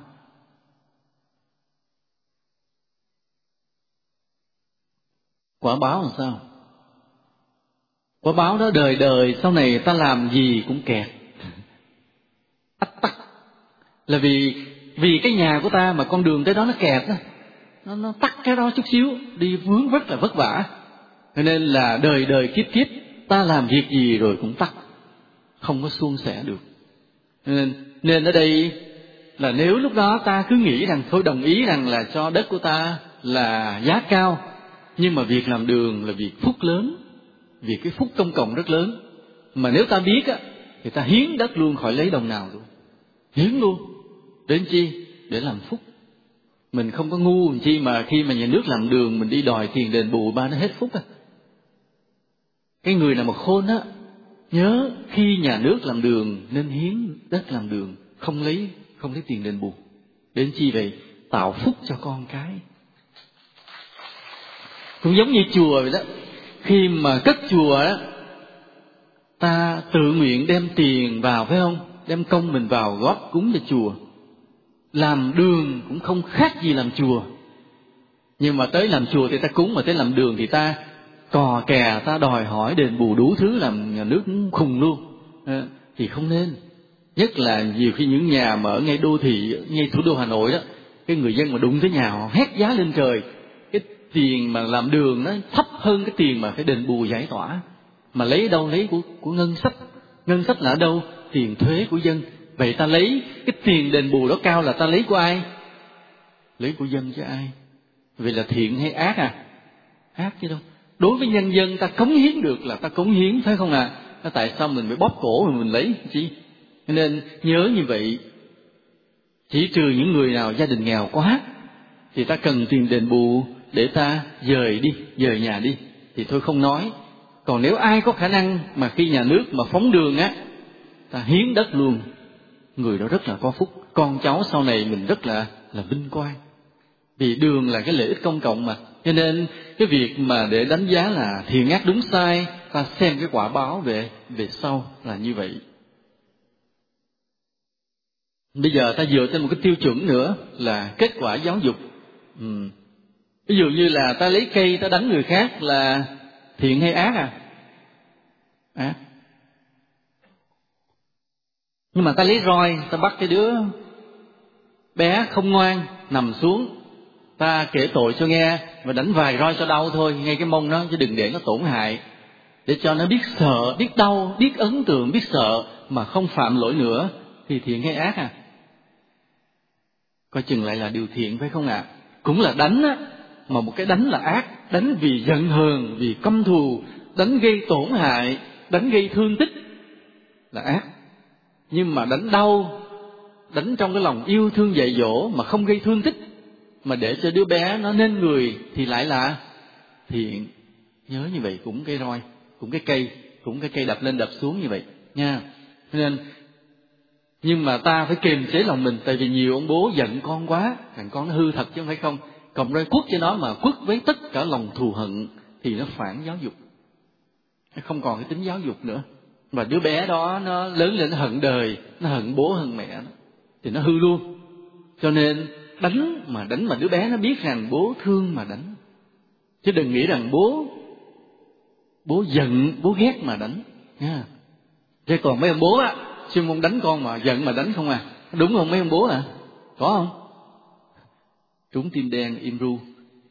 Quả báo làm sao? Quả báo đó đời sau này ta làm gì cũng kẹt, tắc. Là vì cái nhà của ta mà con đường tới đó nó kẹt đó, nó tắc cái đó chút xíu, đi vướng rất là vất vả. Cho nên là đời kiếp ta làm việc gì rồi cũng tắc, không có suôn sẻ được. Nên ở đây là nếu lúc đó ta cứ nghĩ rằng thôi đồng ý rằng là cho đất của ta là giá cao, nhưng mà việc làm đường là việc phúc lớn, việc cái phúc công cộng rất lớn. Mà nếu ta biết á, thì ta hiến đất luôn, khỏi lấy đồng nào luôn, hiến luôn. Đến chi? Để làm phúc. Mình không có ngu làm chi mà khi mà nhà nước làm đường mình đi đòi tiền đền bù ba nó hết phúc á. Cái người nào mà khôn á, nhớ khi nhà nước làm đường nên hiến đất làm đường, không lấy tiền đền bù. Đến chi vậy? Tạo phúc cho con cái. Cũng giống như chùa vậy đó. Khi mà cất chùa á, ta tự nguyện đem tiền vào, phải không? Đem công mình vào góp cúng cho chùa. Làm đường cũng không khác gì làm chùa. Nhưng mà tới làm chùa thì ta cúng, mà tới làm đường thì ta cò kè, ta đòi hỏi đền bù đủ thứ, làm nhà nước khùng luôn. Thì không nên. Nhất là nhiều khi những nhà mà ở ngay đô thị, ngay thủ đô Hà Nội đó, cái người dân mà đụng tới nhà họ hét giá lên trời. Cái tiền mà làm đường nó thấp hơn cái tiền mà phải đền bù giải tỏa. Mà lấy đâu? Lấy của ngân sách. Ngân sách là ở đâu? Tiền thuế của dân. Vậy ta lấy cái tiền đền bù đó cao là ta lấy của ai? Lấy của dân chứ ai? Vì là thiện hay ác à? Ác chứ đâu. Đối với nhân dân ta cống hiến được là ta cống hiến, phải không à? Tại sao mình phải bóp cổ rồi mình lấy chi? Cho nên nhớ như vậy, chỉ trừ những người nào gia đình nghèo quá thì ta cần tiền đền bù để ta dời nhà đi thì thôi không nói. Còn nếu ai có khả năng mà khi nhà nước mà phóng đường á, ta hiến đất luôn, người đó rất là có phúc, con cháu sau này mình rất là vinh quang. Vì đường là cái lợi ích công cộng mà. Cho nên cái việc mà để đánh giá là thiện ác đúng sai, ta xem cái quả báo về sau là như vậy. Bây giờ ta dựa trên một cái tiêu chuẩn nữa là kết quả giáo dục. Ví dụ như là ta lấy cây ta đánh người khác là thiện hay ác à? Ác. Nhưng mà ta lấy roi ta bắt cái đứa bé không ngoan nằm xuống, ta kể tội cho nghe và đánh vài roi cho đau thôi, ngay cái mông nó, chứ đừng để nó tổn hại, để cho nó biết sợ, biết đau, biết ấn tượng, biết sợ mà không phạm lỗi nữa, thì thiện hay ác à? Coi chừng lại là điều thiện, phải không ạ? Cũng là đánh á, mà một cái đánh là ác, đánh vì giận hờn, vì căm thù, đánh gây tổn hại, đánh gây thương tích là ác. Nhưng mà đánh đau, đánh trong cái lòng yêu thương dạy dỗ mà không gây thương tích, mà để cho đứa bé nó nên người thì lại là thiện. Nhớ như vậy, cũng cái roi, cũng cái cây đập lên đập xuống như vậy nha. Nên nhưng mà ta phải kiềm chế lòng mình, tại vì nhiều ông bố giận con quá, thằng con nó hư thật chứ không phải không, cộng rồi quất cho nó mà quất với tất cả lòng thù hận thì nó phản giáo dục, nó không còn cái tính giáo dục nữa. Và đứa bé đó nó lớn lên nó hận đời, nó hận bố hận mẹ nó, thì nó hư luôn. Cho nên đánh mà đứa bé nó biết rằng bố thương mà đánh, chứ đừng nghĩ rằng bố giận, bố ghét mà đánh nha. Thế còn mấy ông bố á, xuyên môn đánh con mà giận mà đánh không à, đúng không mấy ông bố à? Có không? Trúng tim đen im ru.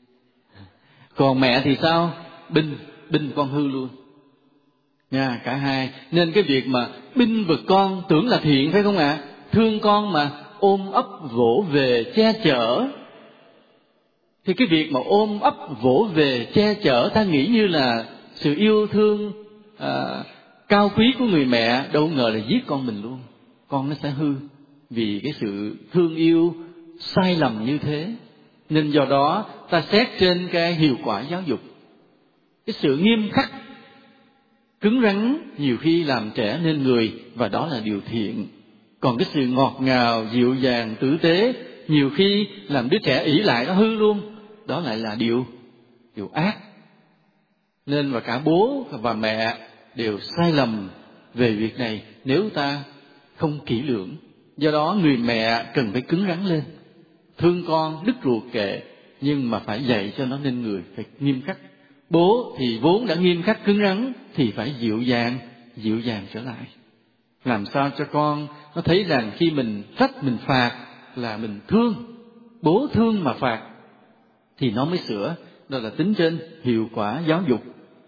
Còn mẹ thì sao? Binh con hư luôn nha, cả hai. Nên cái việc mà binh vực con tưởng là thiện, phải không ạ? Thương con mà ôm ấp vỗ về che chở, thì cái việc mà ôm ấp vỗ về che chở ta nghĩ như là sự yêu thương cao quý của người mẹ, đâu ngờ là giết con mình luôn. Con nó sẽ hư vì cái sự thương yêu sai lầm như thế. Nên do đó ta xét trên cái hiệu quả giáo dục. Cái sự nghiêm khắc, cứng rắn nhiều khi làm trẻ nên người, và đó là điều thiện. Còn cái sự ngọt ngào, dịu dàng, tử tế nhiều khi làm đứa trẻ ỷ lại nó hư luôn, đó lại là điều ác. Nên và cả bố và mẹ đều sai lầm về việc này nếu ta không kỹ lưỡng. Do đó người mẹ cần phải cứng rắn lên, thương con đứt ruột kệ, nhưng mà phải dạy cho nó nên người, phải nghiêm khắc. Bố thì vốn đã nghiêm khắc cứng rắn thì phải dịu dàng trở lại, làm sao cho con nó thấy rằng khi mình trách mình phạt là mình thương, bố thương mà phạt thì nó mới sửa. Đó là tính trên hiệu quả giáo dục.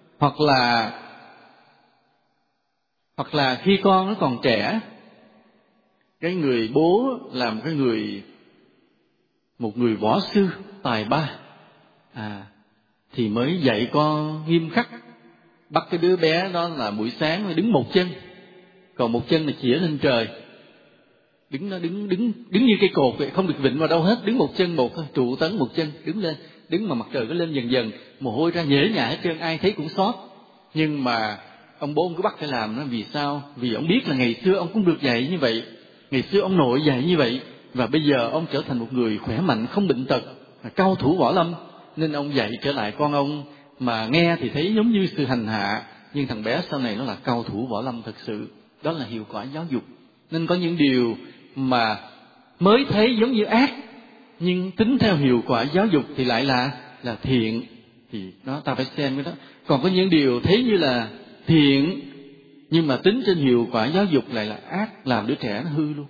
Hoặc là khi con nó còn trẻ, cái người bố làm một người võ sư tài ba thì mới dạy con nghiêm khắc. Bắt cái đứa bé đó là buổi sáng nó đứng một chân, còn một chân là chĩa lên trời, đứng như cây cột vậy, không được vịn vào đâu hết, đứng một chân một thôi, trụ tấn một chân, đứng lên, đứng mà mặt trời có lên dần dần, mồ hôi ra nhễ nhại hết trơn, ai thấy cũng xót. Nhưng mà ông bố ông cứ bắt phải làm nó, vì sao? Vì ông biết là ngày xưa ông cũng được dạy như vậy, ngày xưa ông nội dạy như vậy, và bây giờ ông trở thành một người khỏe mạnh, không bệnh tật, cao thủ võ lâm, nên ông dạy trở lại con ông. Mà nghe thì thấy giống như sự hành hạ, nhưng thằng bé sau này nó là cao thủ võ lâm thật sự. Đó là hiệu quả giáo dục. Nên có những điều mà mới thấy giống như ác, nhưng tính theo hiệu quả giáo dục thì lại là thiện, thì đó ta phải xem cái đó. Còn có những điều thấy như là thiện nhưng mà tính trên hiệu quả giáo dục lại là ác, làm đứa trẻ nó hư luôn.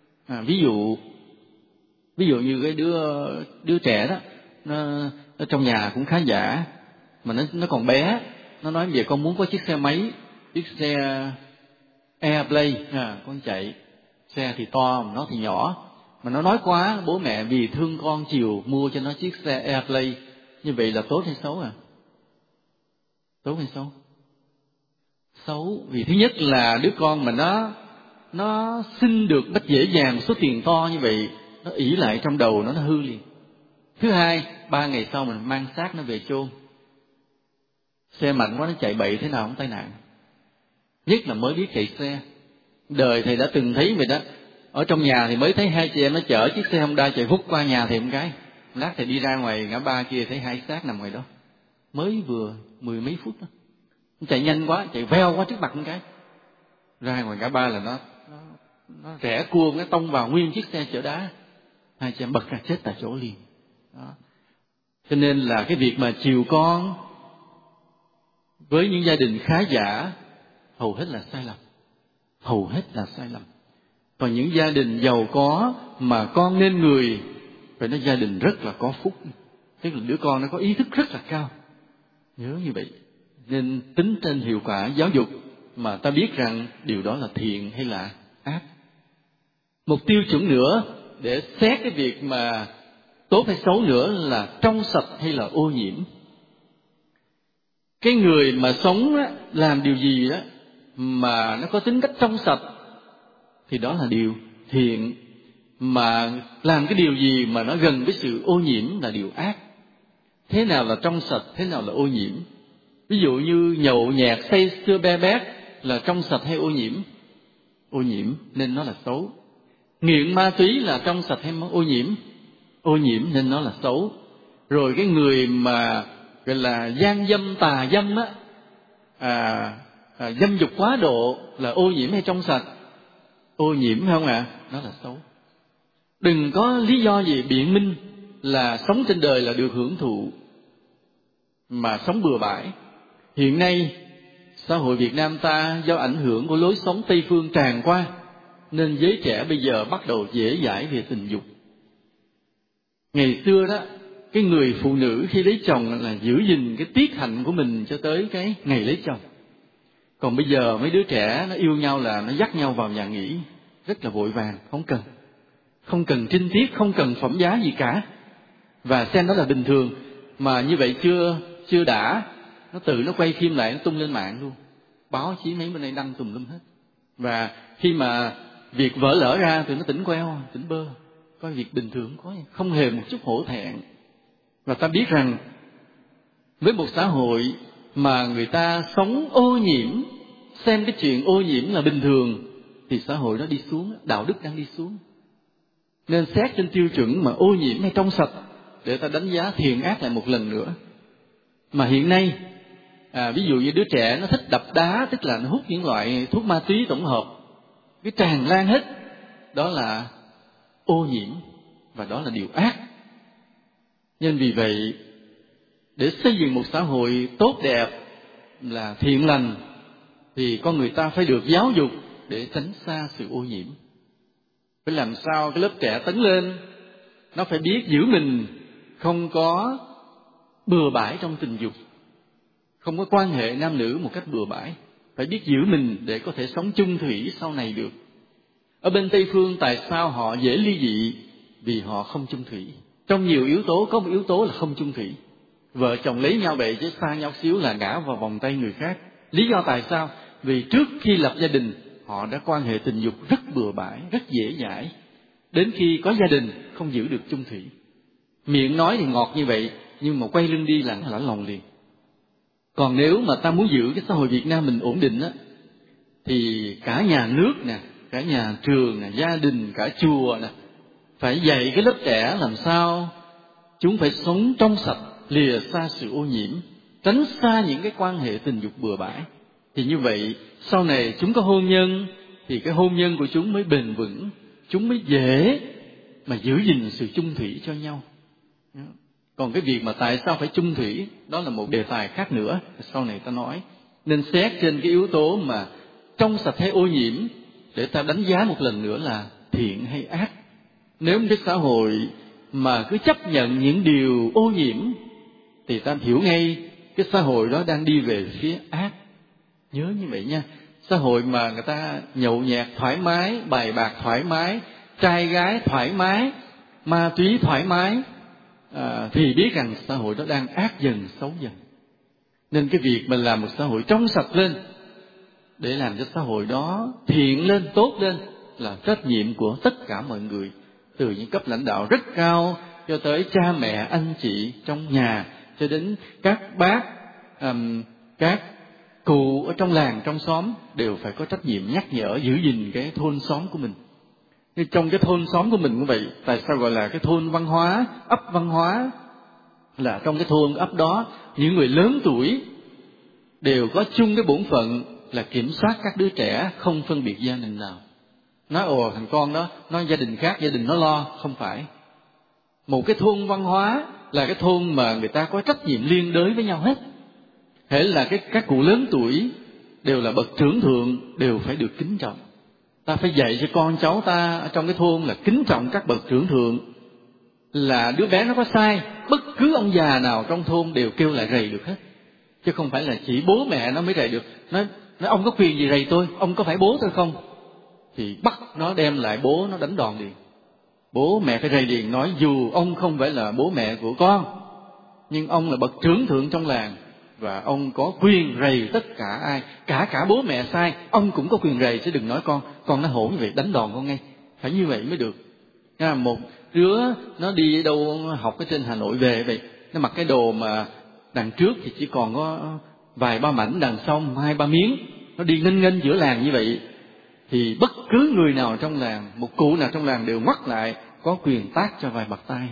Ví dụ như cái đứa trẻ đó, nó trong nhà cũng khá giả, mà nó còn bé, nó nói về con muốn có chiếc xe máy, chiếc xe Airplay, con chạy, xe thì to mà nó thì nhỏ. Mà nó nói quá, bố mẹ vì thương con chiều mua cho nó chiếc xe Airplay, như vậy là tốt hay xấu à? Tốt hay xấu? Xấu. Vì thứ nhất là đứa con mà nó xin được rất dễ dàng số tiền to như vậy, nó ỷ lại trong đầu nó hư liền. Thứ hai, 3 ngày sau mình mang xác nó về chôn. Xe mạnh quá nó chạy bậy thế nào cũng tai nạn. Nhất là mới biết chạy xe. Đời thầy đã từng thấy vậy đó. Ở trong nhà thì mới thấy hai chị em nó chở chiếc xe Honda chạy vút qua nhà thầy một cái. Lát thầy đi ra ngoài ngã ba kia thấy 2 xác nằm ngoài đó. Mới vừa 10 mấy phút đó. Nó chạy nhanh quá, chạy veo quá trước mặt một cái. Ra ngoài ngã ba là nó rẽ cua, nó tông vào nguyên chiếc xe chở đá. Hai chị em bật ra chết tại chỗ liền. Đó. Cho nên là cái việc mà chiều con với những gia đình khá giả hầu hết là sai lầm. Hầu hết là sai lầm. Còn những gia đình giàu có mà con nên người, phải nói gia đình rất là có phúc. Tức là đứa con nó có ý thức rất là cao. Nhớ như vậy. Nên tính trên hiệu quả giáo dục mà ta biết rằng điều đó là thiện hay là ác. Một tiêu chuẩn nữa để xét cái việc mà tốt hay xấu nữa là trong sạch hay là ô nhiễm. Cái người mà sống á, làm điều gì đó mà nó có tính cách trong sạch thì đó là điều thiện, mà làm cái điều gì mà nó gần với sự ô nhiễm là điều ác. Thế nào là trong sạch, thế nào là ô nhiễm? Ví dụ như nhậu nhẹt say sưa be bét là trong sạch hay ô nhiễm? Ô nhiễm, nên nó là xấu. Nghiện ma túy là trong sạch hay ô nhiễm? Ô nhiễm, nên nó là xấu. Rồi cái người mà gọi là gian dâm tà dâm á, dâm dục quá độ là ô nhiễm hay trong sạch? Ô nhiễm phải không ạ? Nó là xấu. Đừng có lý do gì biện minh là sống trên đời là được hưởng thụ mà sống bừa bãi. Hiện nay xã hội Việt Nam ta do ảnh hưởng của lối sống Tây phương tràn qua, nên giới trẻ bây giờ bắt đầu dễ dãi về tình dục. Ngày xưa đó, cái người phụ nữ khi lấy chồng là giữ gìn cái tiết hạnh của mình cho tới cái ngày lấy chồng. Còn bây giờ mấy đứa trẻ nó yêu nhau là nó dắt nhau vào nhà nghỉ rất là vội vàng, không cần trinh tiết, không cần phẩm giá gì cả, và xem đó là bình thường. Mà như vậy chưa đã, nó tự nó quay phim lại, nó tung lên mạng luôn, báo chí mấy bên đây đăng tùm lum hết. Và khi mà việc vỡ lỡ ra thì nó tỉnh queo, tỉnh bơ, coi việc bình thường có, không hề một chút hổ thẹn. Và ta biết rằng với một xã hội mà người ta sống ô nhiễm, xem cái chuyện ô nhiễm là bình thường, thì xã hội đó đi xuống, đạo đức đang đi xuống. Nên xét trên tiêu chuẩn mà ô nhiễm hay trong sạch để ta đánh giá thiện ác lại một lần nữa. Mà hiện nay ví dụ như đứa trẻ nó thích đập đá, tức là nó hút những loại thuốc ma túy tổng hợp, cái tràn lan hết, đó là ô nhiễm và đó là điều ác. Nên vì vậy, để xây dựng một xã hội tốt đẹp là thiện lành, thì con người ta phải được giáo dục để tránh xa sự ô nhiễm. Phải làm sao cái lớp trẻ tấn lên, nó phải biết giữ mình không có bừa bãi trong tình dục, không có quan hệ nam nữ một cách bừa bãi, phải biết giữ mình để có thể sống chung thủy sau này được. Ở bên Tây phương tại sao họ dễ ly dị? Vì họ không chung thủy. Trong nhiều yếu tố có một yếu tố là không chung thủy. Vợ chồng lấy nhau vậy chứ xa nhau xíu là ngã vào vòng tay người khác. Lý do tại sao? Vì trước khi lập gia đình họ đã quan hệ tình dục rất bừa bãi, rất dễ dãi. Đến khi có gia đình không giữ được chung thủy. Miệng nói thì ngọt như vậy, nhưng mà quay lưng đi là lãnh lòng liền. Còn nếu mà ta muốn giữ cái xã hội Việt Nam mình ổn định á, thì cả nhà nước nè, cả nhà trường nè, gia đình, cả chùa nè, phải dạy cái lớp trẻ làm sao chúng phải sống trong sạch, lìa xa sự ô nhiễm, tránh xa những cái quan hệ tình dục bừa bãi. Thì như vậy sau này chúng có hôn nhân thì cái hôn nhân của chúng mới bền vững, chúng mới dễ mà giữ gìn sự chung thủy cho nhau. Còn cái việc mà tại sao phải chung thủy, đó là một đề tài khác nữa, sau này ta nói. Nên xét trên cái yếu tố mà trong sạch hay ô nhiễm để ta đánh giá một lần nữa là thiện hay ác. Nếu một cái xã hội mà cứ chấp nhận những điều ô nhiễm thì ta hiểu ngay cái xã hội đó đang đi về phía ác. Nhớ như vậy nha. Xã hội mà người ta nhậu nhẹt thoải mái, bài bạc thoải mái, trai gái thoải mái, ma túy thoải mái, thì biết rằng xã hội đó đang ác dần, xấu dần. Nên cái việc mình làm một xã hội trong sạch lên, để làm cho xã hội đó thiện lên, tốt lên, là trách nhiệm của tất cả mọi người, từ những cấp lãnh đạo rất cao cho tới cha mẹ, anh chị trong nhà, cho đến các bác, các cụ ở trong làng, trong xóm đều phải có trách nhiệm nhắc nhở, giữ gìn cái thôn xóm của mình. Nhưng trong cái thôn xóm của mình cũng vậy. Tại sao gọi là cái thôn văn hóa, ấp văn hóa? Là trong cái thôn ấp đó, những người lớn tuổi đều có chung cái bổn phận là kiểm soát các đứa trẻ, không phân biệt gia đình nào. Nói ồ thằng con đó, nói gia đình khác, gia đình nó lo. Không phải. Một cái thôn văn hóa là cái thôn mà người ta có trách nhiệm liên đới với nhau hết. Hễ là các cụ lớn tuổi đều là bậc trưởng thượng, đều phải được kính trọng. Ta phải dạy cho con cháu ta ở trong cái thôn là kính trọng các bậc trưởng thượng. Là đứa bé nó có sai, bất cứ ông già nào trong thôn đều kêu lại rầy được hết. Chứ không phải là chỉ bố mẹ nó mới rầy được. Nói ông có quyền gì rầy tôi, ông có phải bố tôi không? Thì bắt nó đem lại bố nó đánh đòn liền. Bố mẹ phải rầy liền, nói dù ông không phải là bố mẹ của con, nhưng ông là bậc trưởng thượng trong làng, và ông có quyền rầy tất cả ai. Cả bố mẹ sai, ông cũng có quyền rầy, chứ đừng nói con nó hỗn như vậy, đánh đòn con ngay. Phải như vậy mới được. Một đứa nó đi đâu học ở trên Hà Nội về vậy, nó mặc cái đồ mà đằng trước thì chỉ còn có vài ba mảnh, đằng sau 2-3 miếng, nó đi nghênh giữa làng như vậy, thì bất cứ người nào trong làng, một cụ nào trong làng đều ngoắt lại, có quyền tát cho vài bạt tay.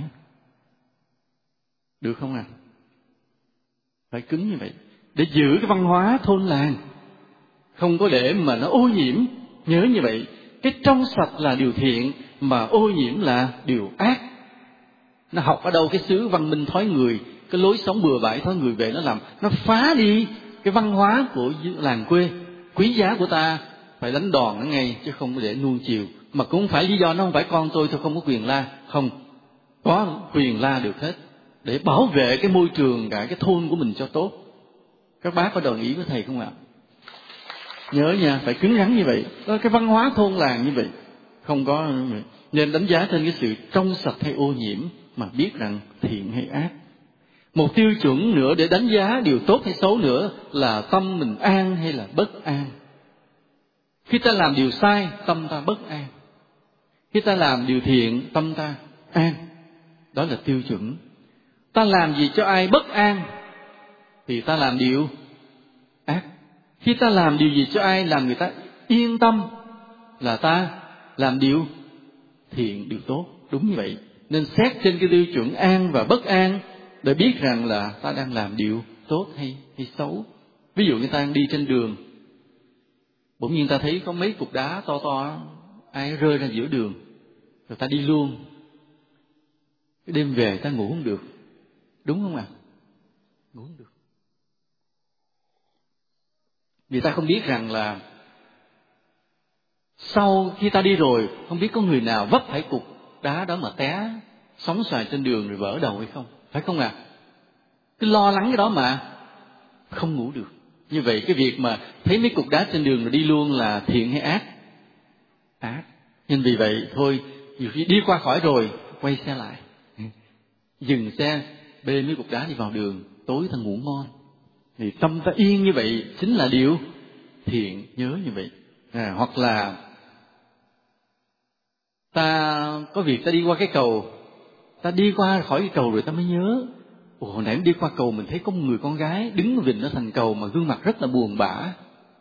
Được không ạ? Phải cứng như vậy để giữ cái văn hóa thôn làng, không có để mà nó ô nhiễm. Nhớ như vậy, cái trong sạch là điều thiện, mà ô nhiễm là điều ác. Nó học ở đâu cái xứ văn minh thói người, cái lối sống bừa bãi thói người về, nó làm, nó phá đi cái văn hóa của làng quê quý giá của ta. Phải đánh đòn nó ngay, chứ không có để nuông chiều. Mà cũng không phải lý do nó không phải con tôi không có quyền la. Không, có quyền la được hết, để bảo vệ cái môi trường, cả cái thôn của mình cho tốt. Các bác có đồng ý với thầy không ạ? Nhớ nha, phải cứng rắn như vậy. Đó, cái văn hóa thôn làng như vậy. Không có, nên đánh giá trên cái sự trong sạch hay ô nhiễm, mà biết rằng thiện hay ác. Một tiêu chuẩn nữa để đánh giá điều tốt hay xấu nữa là tâm mình an hay là bất an. Khi ta làm điều sai, tâm ta bất an. Khi ta làm điều thiện, tâm ta an. Đó là tiêu chuẩn. Ta làm gì cho ai bất an thì ta làm điều ác. Khi ta làm điều gì cho ai làm người ta yên tâm là ta làm điều thiện, điều tốt. Đúng như vậy. Nên xét trên cái tiêu chuẩn an và bất an để biết rằng là ta đang làm điều tốt hay xấu. Ví dụ như ta đang đi trên đường, bỗng nhiên ta thấy có mấy cục đá to to, ai rơi ra giữa đường, rồi ta đi luôn. Cái đêm về ta ngủ không được. Đúng không ạ? Ngủ không được. Vì ta không biết rằng là sau khi ta đi rồi, không biết có người nào vấp phải cục đá đó mà té sóng xoài trên đường rồi vỡ đầu hay không. Phải không ạ? Cứ lo lắng cái đó mà không ngủ được. Như vậy cái việc mà thấy mấy cục đá trên đường rồi đi luôn là thiện hay ác? Ác. Nên vì vậy thôi, nhiều khi đi qua khỏi rồi, quay xe lại, dừng xe, bê mấy cục đá đi vào đường, tối ta ngủ ngon. Thì tâm ta yên như vậy chính là điều thiện, nhớ như vậy. Hoặc là ta có việc ta đi qua cái cầu, ta đi qua khỏi cái cầu rồi ta mới nhớ, hồi nãy đi qua cầu mình thấy có một người con gái đứng vịn ở thành cầu mà gương mặt rất là buồn bã.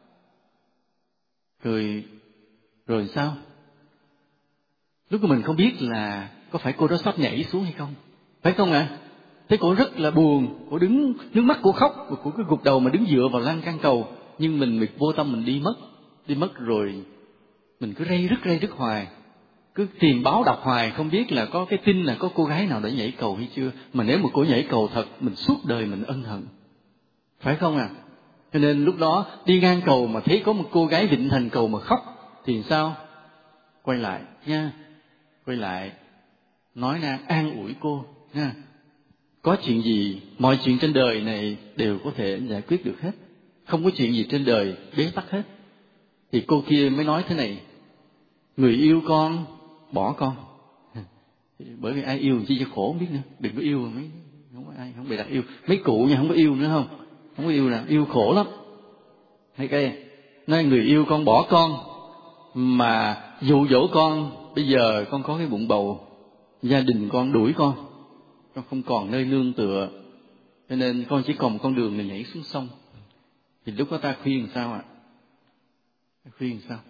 Rồi sao? Lúc mà mình không biết là có phải cô đó sắp nhảy xuống hay không. Phải không ạ? Thấy cô rất là buồn, cô đứng, nước mắt cô khóc, cô cứ gục đầu mà đứng dựa vào lan can cầu. Nhưng mình vô tâm mình đi mất rồi mình cứ rây rứt hoài, cứ tìm báo đọc hoài, không biết là có cái tin là có cô gái nào đã nhảy cầu hay chưa. Mà nếu mà cô nhảy cầu thật, mình suốt đời mình ân hận. Phải không ạ? Cho nên lúc đó đi ngang cầu mà thấy có một cô gái vịn thành cầu mà khóc thì sao? Quay lại nha, quay lại nói năng an ủi cô nha. Có chuyện gì, mọi chuyện trên đời này đều có thể giải quyết được hết, không có chuyện gì trên đời bế tắc hết. Thì cô kia mới nói thế này: người yêu con bỏ con. Bởi vì ai yêu chi cho khổ không biết nữa. Đừng có yêu mấy, không có ai, không bị đặt yêu. Mấy cụ nha, không có yêu nữa không? Không có yêu nè, yêu khổ lắm. Hay cái nói người yêu con bỏ con, mà dụ dỗ con, bây giờ con có cái bụng bầu, gia đình con đuổi con không còn nơi nương tựa, cho nên con chỉ còn một con đường là nhảy xuống sông. Thì lúc đó ta khuyên sao ạ? Ta khuyên sao?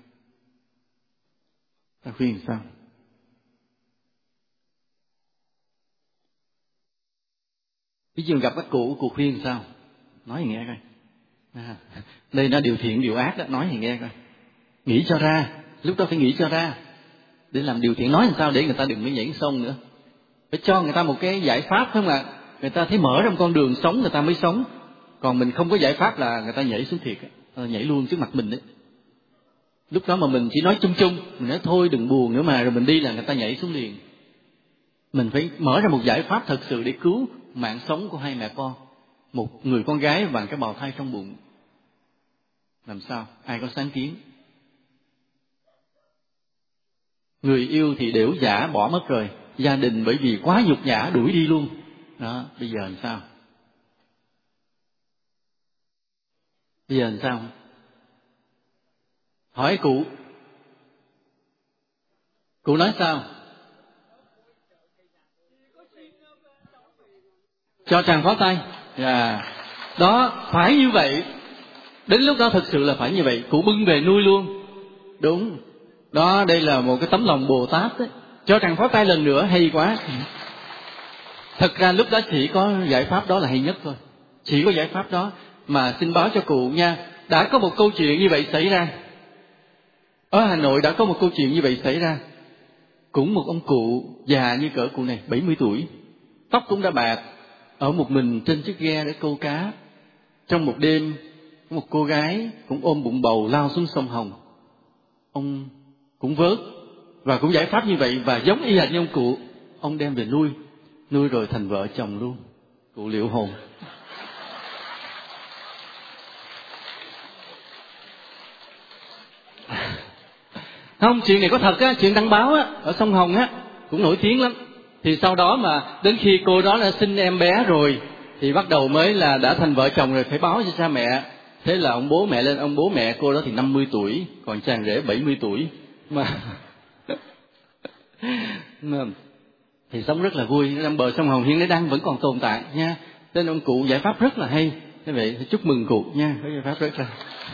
Ta khuyên sao? Ví dụ gặp các cụ khuyên sao? Nói thì nghe coi. Đây nó điều thiện điều ác đó, nói thì nghe coi. Nghĩ cho ra, lúc đó phải nghĩ cho ra để làm điều thiện. Nói làm sao để người ta đừng có nhảy sông nữa. Phải cho người ta một cái giải pháp, phải không ạ? Người ta thấy mở ra một con đường sống người ta mới sống. Còn mình không có giải pháp là người ta nhảy xuống thiệt, nhảy luôn trước mặt mình đấy. Lúc đó mà mình chỉ nói chung chung, mình nói thôi đừng buồn nữa mà, rồi mình đi là người ta nhảy xuống liền. Mình phải mở ra một giải pháp thật sự để cứu mạng sống của hai mẹ con, một người con gái và cái bào thai trong bụng. Làm sao? Ai có sáng kiến? Người yêu thì đểu giả bỏ mất rồi, gia đình bởi vì quá nhục nhã đuổi đi luôn. Đó, bây giờ làm sao? Bây giờ làm sao? Hỏi cụ. Cụ nói sao? Cho chàng phó tay. Đó, phải như vậy. Đến lúc đó thực sự là phải như vậy. Cụ bưng về nuôi luôn. Đúng. Đó, đây là một cái tấm lòng Bồ Tát đấy. Cho chàng phó tay lần nữa, hay quá. Thật ra lúc đó chỉ có giải pháp đó là hay nhất thôi. Chỉ có giải pháp đó. Mà xin báo cho cụ nha, đã có một câu chuyện như vậy xảy ra. Ở Hà Nội đã có một câu chuyện như vậy xảy ra. Cũng một ông cụ già như cỡ cụ này, 70 tuổi, tóc cũng đã bạc, ở một mình trên chiếc ghe để câu cá. Trong một đêm, một cô gái cũng ôm bụng bầu lao xuống sông Hồng. Ông cũng vớt và cũng giải pháp như vậy, và giống y hệt như ông cụ, ông đem về nuôi rồi thành vợ chồng luôn. Cụ liệu hồn. Không, chuyện này có thật á, chuyện đăng báo á, ở sông Hồng á, cũng nổi tiếng lắm. Thì sau đó mà đến khi cô đó đã sinh em bé rồi, thì bắt đầu mới là đã thành vợ chồng rồi, phải báo cho cha mẹ. Thế là ông bố mẹ lên, ông bố mẹ cô đó thì 50 tuổi, còn chàng rể 70 tuổi. Mà thì sống rất là vui. Trong bờ sông Hồng hiện nay đang vẫn còn tồn tại nha. Nên ông cụ giải pháp rất là hay. Thế vậy chúc mừng cụ nha, có giải pháp rất là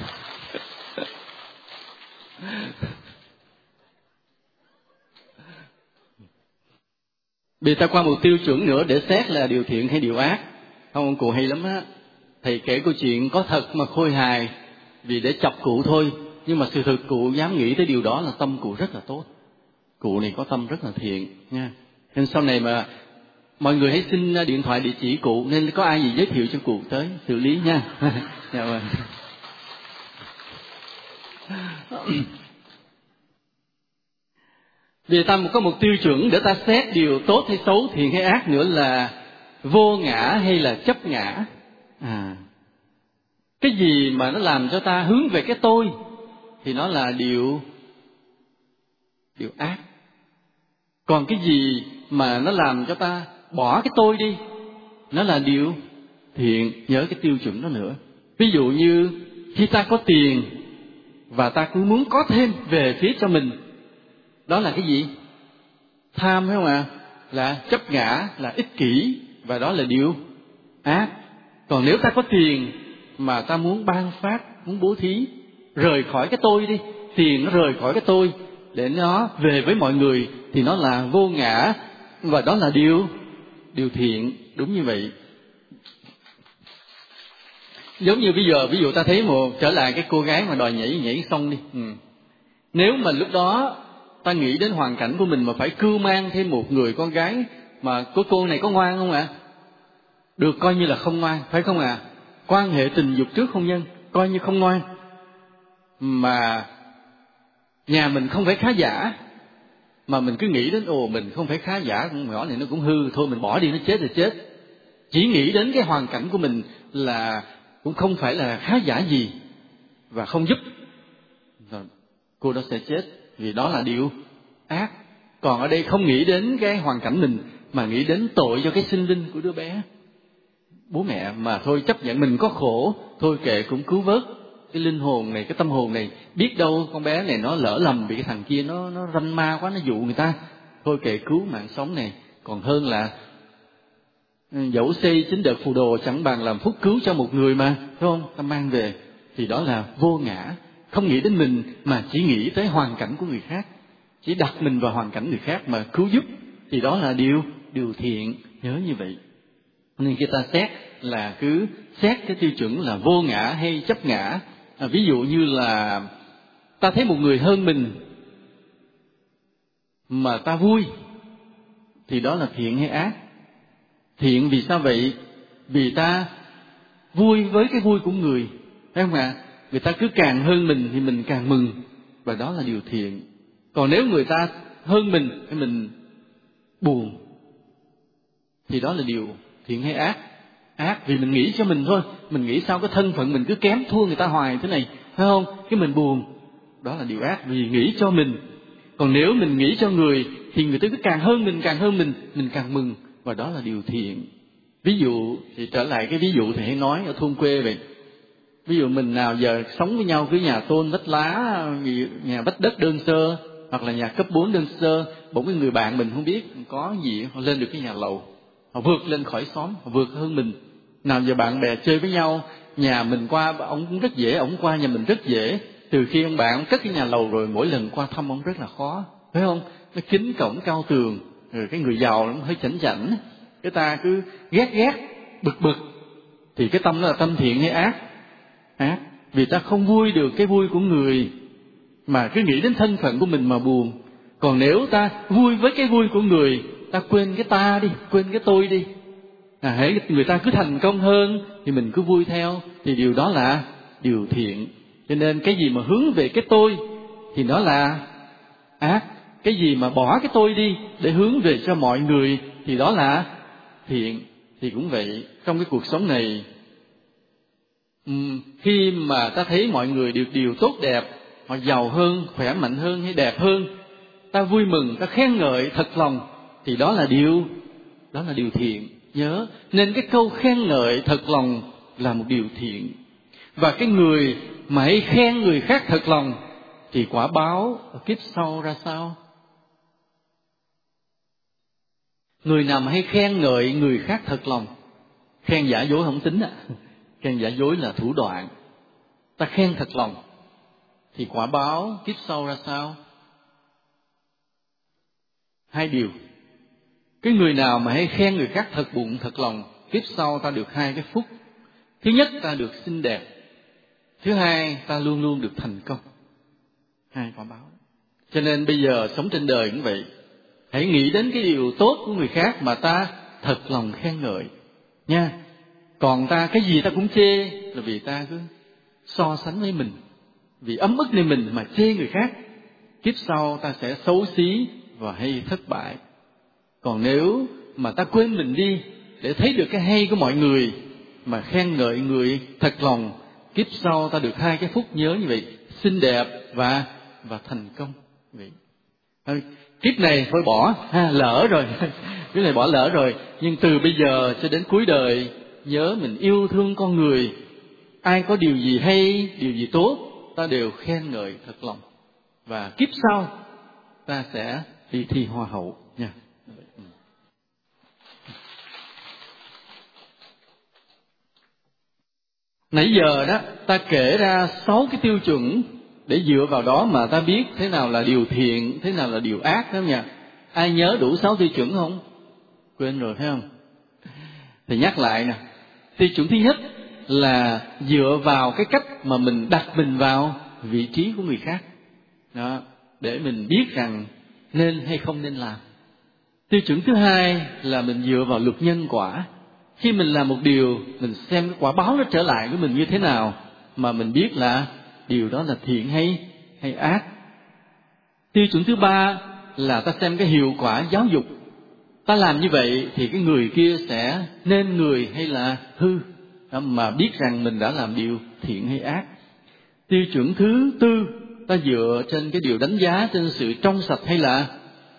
Vì ta qua một tiêu chuẩn nữa để xét là điều thiện hay điều ác. Không, ông cụ hay lắm á. Thầy kể câu chuyện có thật mà khôi hài vì để chọc cụ thôi. Nhưng mà sự thực cụ dám nghĩ tới điều đó là tâm cụ rất là tốt. Cụ này có tâm rất là thiện nha. Nên sau này mà mọi người hãy xin điện thoại địa chỉ cụ, nên có ai gì giới thiệu cho cụ tới xử lý nha. Dạ vâng. Vì ta có một tiêu chuẩn để ta xét điều tốt hay xấu, thiện hay ác nữa là vô ngã hay là chấp ngã. Cái gì mà nó làm cho ta hướng về cái tôi thì nó là điều ác. Còn cái gì mà nó làm cho ta bỏ cái tôi đi, nó là điều thiện. Nhớ cái tiêu chuẩn đó nữa. Ví dụ như khi ta có tiền và ta cứ muốn có thêm về phía cho mình, đó là cái gì? Tham, phải không ạ? Là chấp ngã, là ích kỷ, và đó là điều ác. Còn nếu ta có tiền mà ta muốn ban phát, muốn bố thí, rời khỏi cái tôi đi, tiền nó rời khỏi cái tôi để nó về với mọi người, thì nó là vô ngã, và đó là điều thiện. Đúng như vậy. Giống như bây giờ, ví dụ ta thấy trở lại cái cô gái mà đòi nhảy sông đi. Nếu mà lúc đó ta nghĩ đến hoàn cảnh của mình mà phải cưu mang thêm một người con gái, mà cô này có ngoan không ạ? Được coi như là không ngoan, phải không ạ? Quan hệ tình dục trước hôn nhân coi như không ngoan. Mà nhà mình không phải khá giả, mà mình cứ nghĩ đến mình không phải khá giả, con nhỏ này nó cũng hư, thôi mình bỏ đi, nó chết rồi chết. Chỉ nghĩ đến cái hoàn cảnh của mình là cũng không phải là khá giả gì và không giúp, rồi cô đó sẽ chết, vì đó là điều ác. Còn ở đây không nghĩ đến cái hoàn cảnh mình, mà nghĩ đến tội cho cái sinh linh của đứa bé. Bố mẹ mà thôi chấp nhận mình có khổ, thôi kệ cũng cứu vớt cái linh hồn này, cái tâm hồn này. Biết đâu con bé này nó lỡ lầm bị cái thằng kia nó ranh ma quá, nó dụ người ta. Thôi kệ cứu mạng sống này, còn hơn là dẫu xây 9 đợt phù đồ chẳng bằng làm phúc cứu cho một người mà, phải không? Ta mang về thì đó là vô ngã, không nghĩ đến mình mà chỉ nghĩ tới hoàn cảnh của người khác, chỉ đặt mình vào hoàn cảnh người khác mà cứu giúp, thì đó là điều thiện. Nhớ như vậy. Nên khi ta xét là cứ xét cái tiêu chuẩn là vô ngã hay chấp ngã. Ví dụ như là ta thấy một người hơn mình mà ta vui, thì đó là thiện hay ác? Thiện vì sao vậy? Vì ta vui với cái vui của người, phải không ạ? Người ta cứ càng hơn mình thì mình càng mừng, và đó là điều thiện. Còn nếu người ta hơn mình thì mình buồn, thì đó là điều thiện hay ác? Ác vì mình nghĩ cho mình thôi, mình nghĩ sao cái thân phận mình cứ kém thua người ta hoài thế này, phải không? Cái mình buồn, đó là điều ác vì nghĩ cho mình. Còn nếu mình nghĩ cho người thì người ta cứ càng hơn mình càng mừng, và đó là điều thiện. Ví dụ thì trở lại cái ví dụ thầy hay nói ở thôn quê vậy. Ví dụ mình nào giờ sống với nhau cứ nhà tôn vách lá, nhà vách đất đơn sơ, hoặc là nhà cấp 4 đơn sơ, bỗng cái người bạn mình không biết có gì họ lên được cái nhà lầu, họ vượt lên khỏi xóm, họ vượt hơn mình. Nào giờ bạn bè chơi với nhau, nhà mình qua ông cũng rất dễ, ông qua nhà mình rất dễ. Từ khi ông bạn cất cái nhà lầu rồi, mỗi lần qua thăm ông rất là khó, phải không? Nó kín cổng cao tường, rồi cái người giàu nó hơi chảnh chảnh, cái ta cứ ghét bực, thì cái tâm đó là tâm thiện hay ác? Ác, vì ta không vui được cái vui của người, mà cứ nghĩ đến thân phận của mình mà buồn. Còn nếu ta vui với cái vui của người, ta quên cái ta đi, quên cái tôi đi. Hễ người ta cứ thành công hơn thì mình cứ vui theo, thì điều đó là điều thiện. Cho nên cái gì mà hướng về cái tôi thì nó là ác. Cái gì mà bỏ cái tôi đi để hướng về cho mọi người thì đó là thiện. Thì cũng vậy, trong cái cuộc sống này, khi mà ta thấy mọi người được điều tốt đẹp, họ giàu hơn, khỏe mạnh hơn hay đẹp hơn, ta vui mừng, ta khen ngợi thật lòng, thì đó là điều thiện. Nhớ, nên cái câu khen ngợi thật lòng là một điều thiện. Và cái người mà hãy khen người khác thật lòng thì quả báo kiếp sau ra sao? Người nào mà hay khen ngợi người khác thật lòng, khen giả dối không tính khen giả dối là thủ đoạn. Ta khen thật lòng thì quả báo kiếp sau ra sao? Hai điều. Cái người nào mà hay khen người khác thật bụng thật lòng, kiếp sau ta được hai cái phúc. Thứ nhất, ta được xinh đẹp. Thứ hai, ta luôn luôn được thành công. Hai quả báo. Cho nên bây giờ sống trên đời cũng vậy. Hãy nghĩ đến cái điều tốt của người khác mà ta thật lòng khen ngợi nha. Còn ta cái gì ta cũng chê là vì ta cứ so sánh với mình, vì ấm ức lên mình mà chê người khác. Kiếp sau ta sẽ xấu xí và hay thất bại. Còn nếu mà ta quên mình đi để thấy được cái hay của mọi người mà khen ngợi người thật lòng, kiếp sau ta được hai cái phúc nhớ như vậy, xinh đẹp và thành công. Vậy. Kiếp này thôi bỏ, lỡ rồi, kiếp này bỏ lỡ rồi. Nhưng từ bây giờ cho đến cuối đời, nhớ mình yêu thương con người. Ai có điều gì hay, điều gì tốt, ta đều khen ngợi thật lòng. Và kiếp sau ta sẽ đi thi hoa hậu nha. Nãy giờ đó ta kể ra 6 cái tiêu chuẩn để dựa vào đó mà ta biết thế nào là điều thiện, thế nào là điều ác đó nha. Ai nhớ đủ 6 tiêu chuẩn không? Quên rồi phải không? Thì nhắc lại nè. Tiêu chuẩn thứ nhất là dựa vào cái cách mà mình đặt mình vào vị trí của người khác. Đó, để mình biết rằng nên hay không nên làm. Tiêu chuẩn thứ hai là mình dựa vào luật nhân quả. Khi mình làm một điều, mình xem cái quả báo nó trở lại với mình như thế nào mà mình biết là điều đó là thiện hay ác. Tiêu chuẩn thứ ba là ta xem cái hiệu quả giáo dục. Ta làm như vậy thì cái người kia sẽ nên người hay là hư, mà biết rằng mình đã làm điều thiện hay ác. Tiêu chuẩn thứ tư, ta dựa trên cái điều đánh giá trên sự trong sạch hay là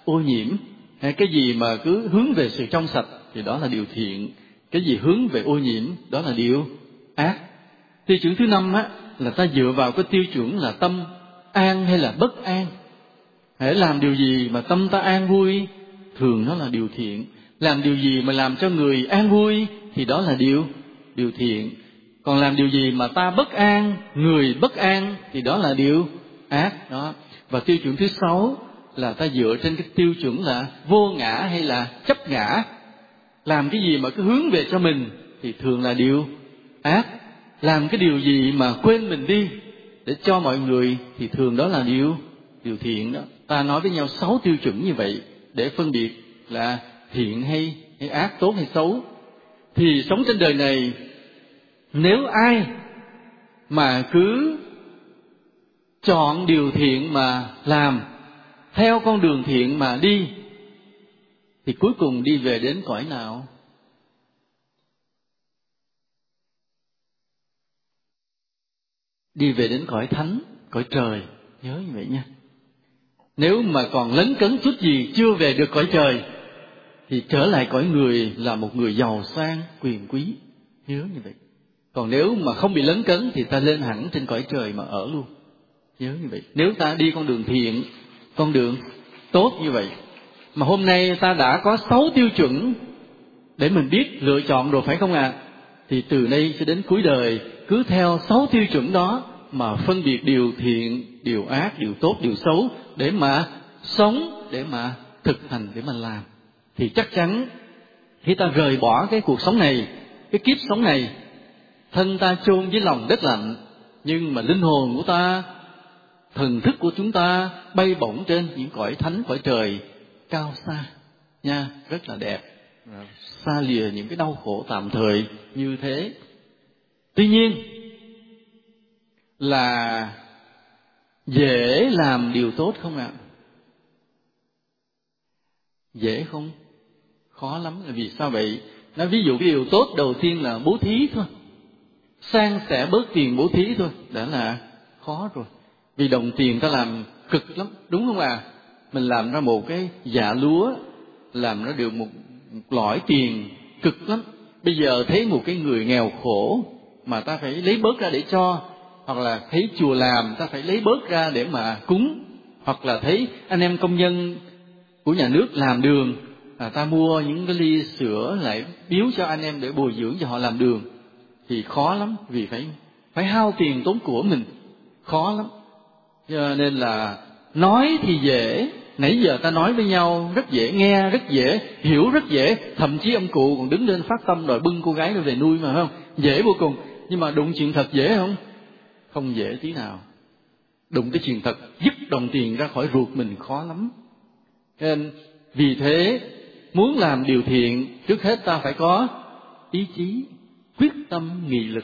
ô nhiễm. Cái gì mà cứ hướng về sự trong sạch thì đó là điều thiện. Cái gì hướng về ô nhiễm đó là điều ác. Tiêu chuẩn thứ 5 là ta dựa vào cái tiêu chuẩn là tâm an hay là bất an. Hễ làm điều gì mà tâm ta an vui, thường nó là điều thiện. Làm điều gì mà làm cho người an vui thì đó là điều thiện. Còn làm điều gì mà ta bất an, người bất an thì đó là điều ác đó. Và tiêu chuẩn thứ 6 là ta dựa trên cái tiêu chuẩn là vô ngã hay là chấp ngã. Làm cái gì mà cứ hướng về cho mình thì thường là điều ác. Làm cái điều gì mà quên mình đi để cho mọi người thì thường đó là điều thiện đó. Ta nói với nhau 6 tiêu chuẩn như vậy để phân biệt là thiện hay ác, tốt hay xấu. Thì sống trên đời này, nếu ai mà cứ chọn điều thiện mà làm, theo con đường thiện mà đi, thì cuối cùng đi về đến cõi nào? Đi về đến cõi thánh, cõi trời. Nhớ như vậy nha. Nếu mà còn lấn cấn chút gì chưa về được cõi trời thì trở lại cõi người là một người giàu sang, quyền quý. Nhớ như vậy. Còn nếu mà không bị lấn cấn thì ta lên hẳn trên cõi trời mà ở luôn. Nhớ như vậy. Nếu ta đi con đường thiện, con đường tốt như vậy, mà hôm nay ta đã có 6 tiêu chuẩn để mình biết lựa chọn rồi phải không ạ? Thì từ nay cho đến cuối đời cứ theo 6 tiêu chuẩn đó mà phân biệt điều thiện, điều ác, điều tốt, điều xấu để mà sống, để mà thực hành, để mà làm. Thì chắc chắn khi ta rời bỏ cái cuộc sống này, cái kiếp sống này, thân ta chôn dưới lòng đất lạnh, nhưng mà linh hồn của ta, thần thức của chúng ta bay bổng trên những cõi thánh, cõi trời cao xa nha, rất là đẹp, xa lìa những cái đau khổ tạm thời như thế. Tuy nhiên là dễ làm điều tốt không ạ? Dễ không? Khó lắm. Là vì sao vậy? Nói ví dụ cái điều tốt đầu tiên là bố thí thôi, san sẻ bớt tiền bố thí thôi đã là khó rồi. Vì đồng tiền ta làm cực lắm, đúng không ạ? Mình làm ra một cái dạ lúa, làm ra được một lõi tiền cực lắm. Bây giờ thấy một cái người nghèo khổ mà ta phải lấy bớt ra để cho, hoặc là thấy chùa làm ta phải lấy bớt ra để mà cúng, hoặc là thấy anh em công nhân của nhà nước làm đường, ta mua những cái ly sữa lại biếu cho anh em để bồi dưỡng cho họ làm đường, thì khó lắm, vì phải hao tiền tốn của mình, khó lắm. Cho nên là nói thì dễ, nãy giờ ta nói với nhau rất dễ nghe, rất dễ hiểu, rất dễ, thậm chí ông cụ còn đứng lên phát tâm rồi bưng cô gái nó về nuôi mà, không dễ vô cùng. Nhưng mà đụng chuyện thật dễ không? Không dễ tí nào. Đụng cái chuyện thật, dứt đồng tiền ra khỏi ruột mình khó lắm. Nên vì thế muốn làm điều thiện, trước hết ta phải có ý chí, quyết tâm, nghị lực.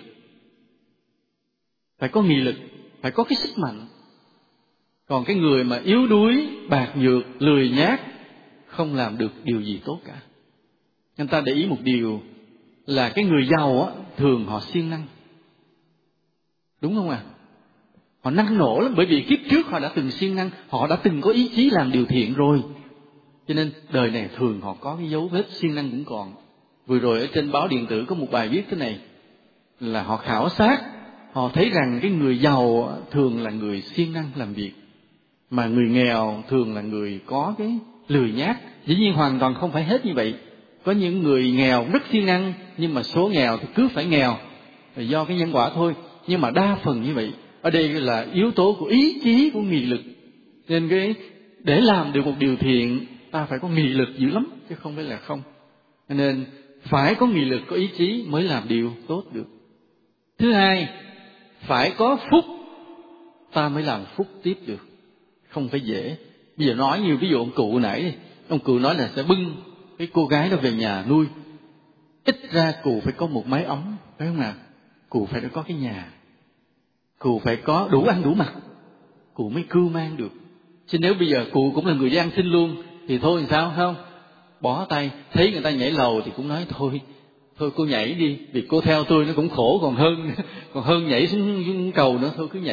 Phải có nghị lực, phải có cái sức mạnh. Còn cái người mà yếu đuối, bạc nhược, lười nhác, không làm được điều gì tốt cả. Nên ta để ý một điều là cái người giàu thường họ siêng năng. Đúng không ạ? Họ năng nổ lắm, bởi vì kiếp trước họ đã từng siêng năng, họ đã từng có ý chí làm điều thiện rồi. Cho nên đời này thường họ có cái dấu vết siêng năng cũng còn. Vừa rồi ở trên báo điện tử có một bài viết thế này, là họ khảo sát, họ thấy rằng cái người giàu thường là người siêng năng làm việc, mà người nghèo thường là người có cái lười nhác. Dĩ nhiên hoàn toàn không phải hết như vậy. Có những người nghèo rất siêng năng, nhưng mà số nghèo thì cứ phải nghèo, là do cái nhân quả thôi. Nhưng mà đa phần như vậy. Ở đây là yếu tố của ý chí, của nghị lực. Nên để làm được một điều thiện, ta phải có nghị lực dữ lắm, chứ không phải là không. Nên phải có nghị lực, có ý chí mới làm điều tốt được. Thứ hai, phải có phúc, ta mới làm phúc tiếp được. Không phải dễ. Bây giờ nói như ví dụ ông cụ nãy đi, ông cụ nói là sẽ bưng cái cô gái đó về nhà nuôi. Ít ra cụ phải có một mái ấm, phải không nào? Cụ phải có cái nhà, cụ phải có đủ ăn đủ mặc, cụ mới cưu mang được. Chứ nếu bây giờ cụ cũng là người đi ăn xin luôn thì thôi làm sao, không? Bỏ tay, thấy người ta nhảy lầu thì cũng nói thôi cô nhảy đi, vì cô theo tôi nó cũng khổ còn hơn nhảy xuống cầu nữa, thôi cứ nhảy đi.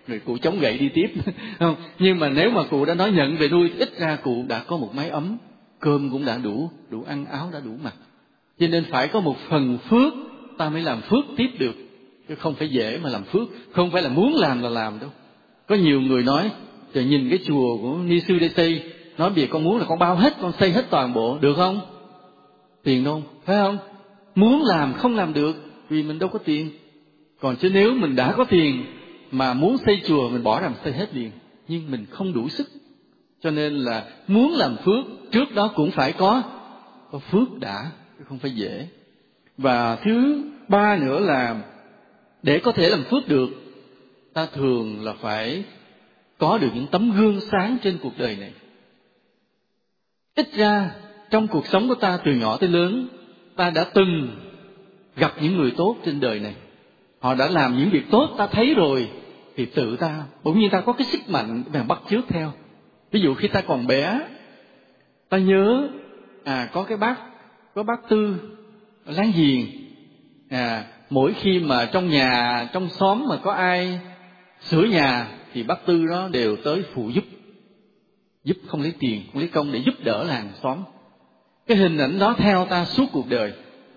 rồi cụ chống gậy đi tiếp. Không, nhưng mà nếu mà cụ đã nói nhận về nuôi, ít ra cụ đã có một mái ấm, cơm cũng đã đủ ăn, áo đã đủ mặc. Cho nên phải có một phần phước ta mới làm phước tiếp được, chứ không phải dễ mà làm phước, không phải là muốn làm là làm đâu. Có nhiều người nói, trời nhìn cái chùa của ni sư đây xây, nói bây giờ con muốn là con bao hết, con xây hết toàn bộ, được không? Tiền đâu, phải không? Muốn làm không làm được, vì mình đâu có tiền. Còn chứ nếu mình đã có tiền mà muốn xây chùa, mình bỏ ra mình xây hết liền, nhưng mình không đủ sức. Cho nên là muốn làm phước, trước đó cũng phải có phước đã, chứ không phải dễ. Và thứ ba nữa là để có thể làm phước được, ta thường là phải có được những tấm gương sáng trên cuộc đời này. Ít ra trong cuộc sống của ta từ nhỏ tới lớn, ta đã từng gặp những người tốt trên đời này. Họ đã làm những việc tốt ta thấy rồi, thì tự ta bỗng nhiên ta có cái sức mạnh để bắt chước theo. Ví dụ khi ta còn bé, ta nhớ có bác Tư láng giềng, mỗi khi mà trong nhà trong xóm mà có ai sửa nhà thì bác Tư đó đều tới phụ giúp không lấy tiền, không lấy công, để giúp đỡ làng xóm. Cái hình ảnh đó theo ta suốt cuộc đời.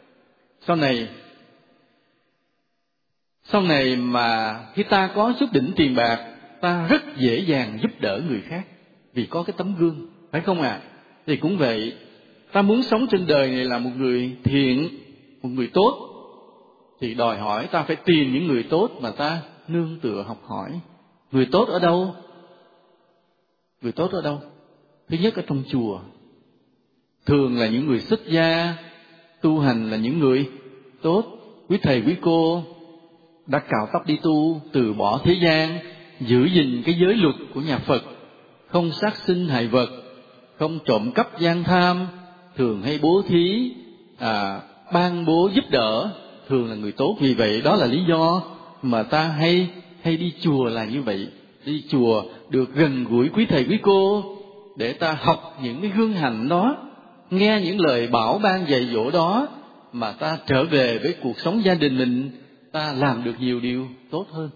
Sau này mà khi ta có chút đỉnh tiền bạc, ta rất dễ dàng giúp đỡ người khác vì có cái tấm gương, phải không ạ? Thì cũng vậy, ta muốn sống trên đời này là một người thiện, một người tốt, thì đòi hỏi ta phải tìm những người tốt mà ta nương tựa học hỏi. Người tốt ở đâu? Người tốt ở đâu? Thứ nhất ở trong chùa, thường là những người xuất gia, tu hành là những người tốt. Quý thầy quý cô đã cạo tóc đi tu, từ bỏ thế gian, giữ gìn cái giới luật của nhà Phật, không sát sinh hại vật, không trộm cắp gian tham, thường hay bố thí, ban bố giúp đỡ, thường là người tốt. Vì vậy đó là lý do mà ta hay đi chùa là như vậy. Đi chùa được gần gũi quý thầy quý cô, để ta học những cái gương hạnh đó, nghe những lời bảo ban dạy dỗ đó, mà ta trở về với cuộc sống gia đình mình, ta làm được nhiều điều tốt hơn.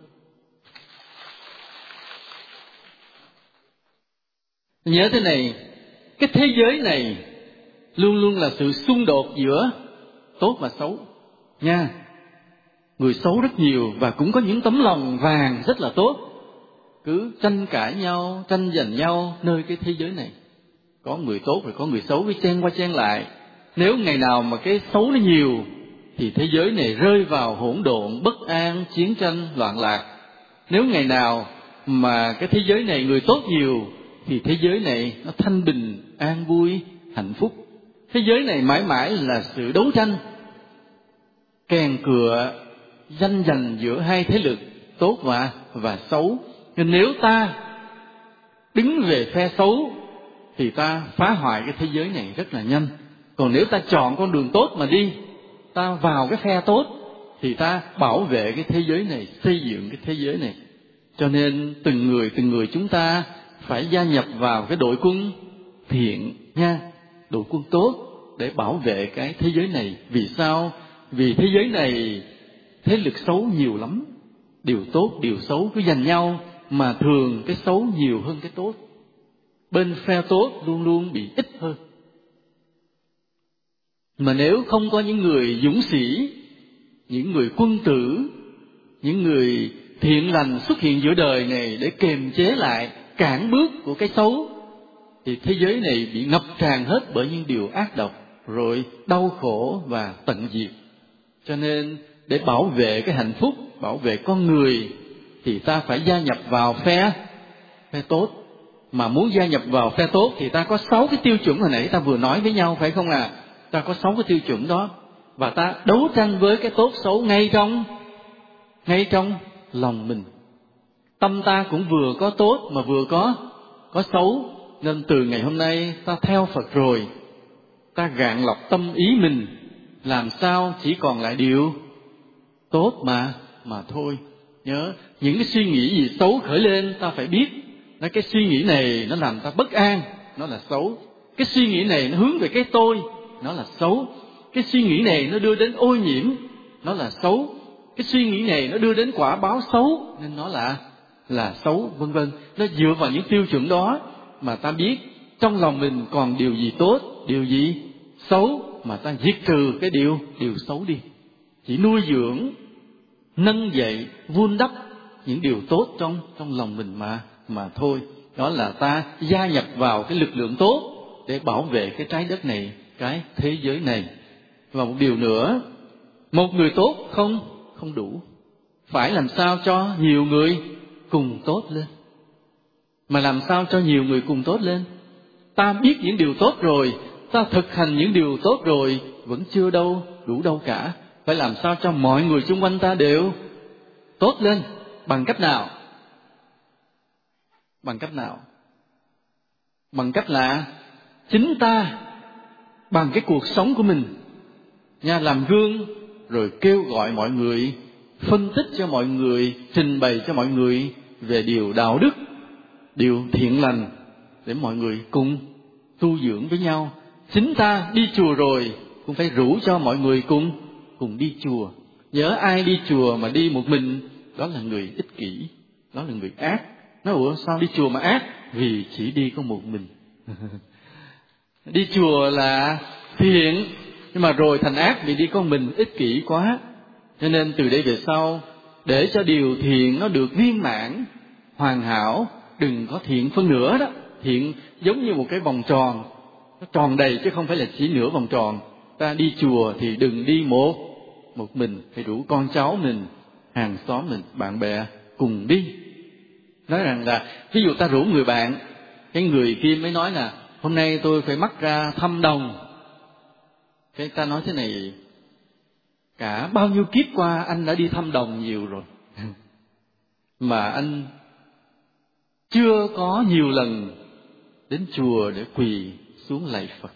Nhớ thế này, cái thế giới này luôn luôn là sự xung đột giữa tốt và xấu nha. Người xấu rất nhiều, và cũng có những tấm lòng vàng rất là tốt, cứ tranh cãi nhau, tranh giành nhau nơi cái thế giới này. Có người tốt rồi có người xấu, cứ chen qua chen lại. Nếu ngày nào mà cái xấu nó nhiều thì thế giới này rơi vào hỗn độn, bất an, chiến tranh, loạn lạc. Nếu ngày nào mà cái thế giới này người tốt nhiều thì thế giới này nó thanh bình, an vui, hạnh phúc. Thế giới này mãi mãi là sự đấu tranh, kèn cựa, tranh giành giữa hai thế lực tốt và xấu. Nên nếu ta đứng về phe xấu thì ta phá hoại cái thế giới này rất là nhanh. Còn nếu ta chọn con đường tốt mà đi, ta vào cái phe tốt, thì ta bảo vệ cái thế giới này, xây dựng cái thế giới này. Cho nên từng người chúng ta phải gia nhập vào cái đội quân thiện nha, đội quân tốt, để bảo vệ cái thế giới này. Vì sao? Vì thế giới này thế lực xấu nhiều lắm, điều tốt điều xấu cứ giành nhau, mà thường cái xấu nhiều hơn cái tốt. Bên phe tốt luôn luôn bị ít hơn. Mà nếu không có những người dũng sĩ, những người quân tử, những người thiện lành xuất hiện giữa đời này để kiềm chế lại, cản bước của cái xấu, thì thế giới này bị ngập tràn hết bởi những điều ác độc, rồi đau khổ và tận diệt. Cho nên để bảo vệ cái hạnh phúc, bảo vệ con người, thì ta phải gia nhập vào phe tốt. Mà muốn gia nhập vào phe tốt thì ta có 6 cái tiêu chuẩn hồi nãy ta vừa nói với nhau, phải không ạ? Ta có 6 cái tiêu chuẩn đó, và ta đấu tranh với cái tốt xấu ngay trong lòng mình. Tâm ta cũng vừa có tốt mà vừa có xấu. Nên từ ngày hôm nay ta theo Phật rồi, ta gạn lọc tâm ý mình, làm sao chỉ còn lại điều tốt mà thôi. Nhớ, những cái suy nghĩ gì xấu khởi lên ta phải biết, nói cái suy nghĩ này nó làm ta bất an, nó là xấu. Cái suy nghĩ này nó hướng về cái tôi, nó là xấu. Cái suy nghĩ này nó đưa đến ô nhiễm, nó là xấu. Cái suy nghĩ này nó đưa đến quả báo xấu, nên nó là là xấu, vân vân. Nó dựa vào những tiêu chuẩn đó mà ta biết trong lòng mình còn điều gì tốt, điều gì xấu, mà ta diệt trừ cái điều xấu đi. Chỉ nuôi dưỡng, nâng dậy, vun đắp những điều tốt trong lòng mình mà thôi. Đó là ta gia nhập vào cái lực lượng tốt để bảo vệ cái trái đất này, cái thế giới này. Và một điều nữa, một người tốt không đủ, phải làm sao cho nhiều người cùng tốt lên. Mà làm sao cho nhiều người cùng tốt lên? Ta biết những điều tốt rồi, ta thực hành những điều tốt rồi, vẫn chưa đủ đâu cả. Phải làm sao cho mọi người xung quanh ta đều tốt lên. Bằng cách nào? Bằng cách nào? Bằng cách là chính ta, bằng cái cuộc sống của mình nha, làm gương, rồi kêu gọi mọi người, phân tích cho mọi người, trình bày cho mọi người về điều đạo đức, điều thiện lành, để mọi người cùng tu dưỡng với nhau. Chính ta đi chùa rồi cũng phải rủ cho mọi người cùng đi chùa. Nhớ ai đi chùa mà đi một mình, đó là người ích kỷ, đó là người ác. Nói ủa sao đi chùa mà ác? Vì chỉ đi có một mình. Đi chùa là thiện, nhưng mà rồi thành ác vì đi có mình, ích kỷ quá. Cho nên từ đây về sau, để cho điều thiện nó được viên mãn, hoàn hảo, đừng có thiện phân nửa đó. Thiện giống như một cái vòng tròn, nó tròn đầy chứ không phải là chỉ nửa vòng tròn. Ta đi chùa thì đừng đi một mình, phải rủ con cháu mình, hàng xóm mình, bạn bè cùng đi. Nói rằng là, ví dụ ta rủ người bạn, cái người kia mới nói là hôm nay tôi phải mắc ra thăm đồng. Cái ta nói thế này, cả bao nhiêu kiếp qua anh đã đi thăm đồng nhiều rồi, mà anh chưa có nhiều lần đến chùa để quỳ xuống lạy Phật.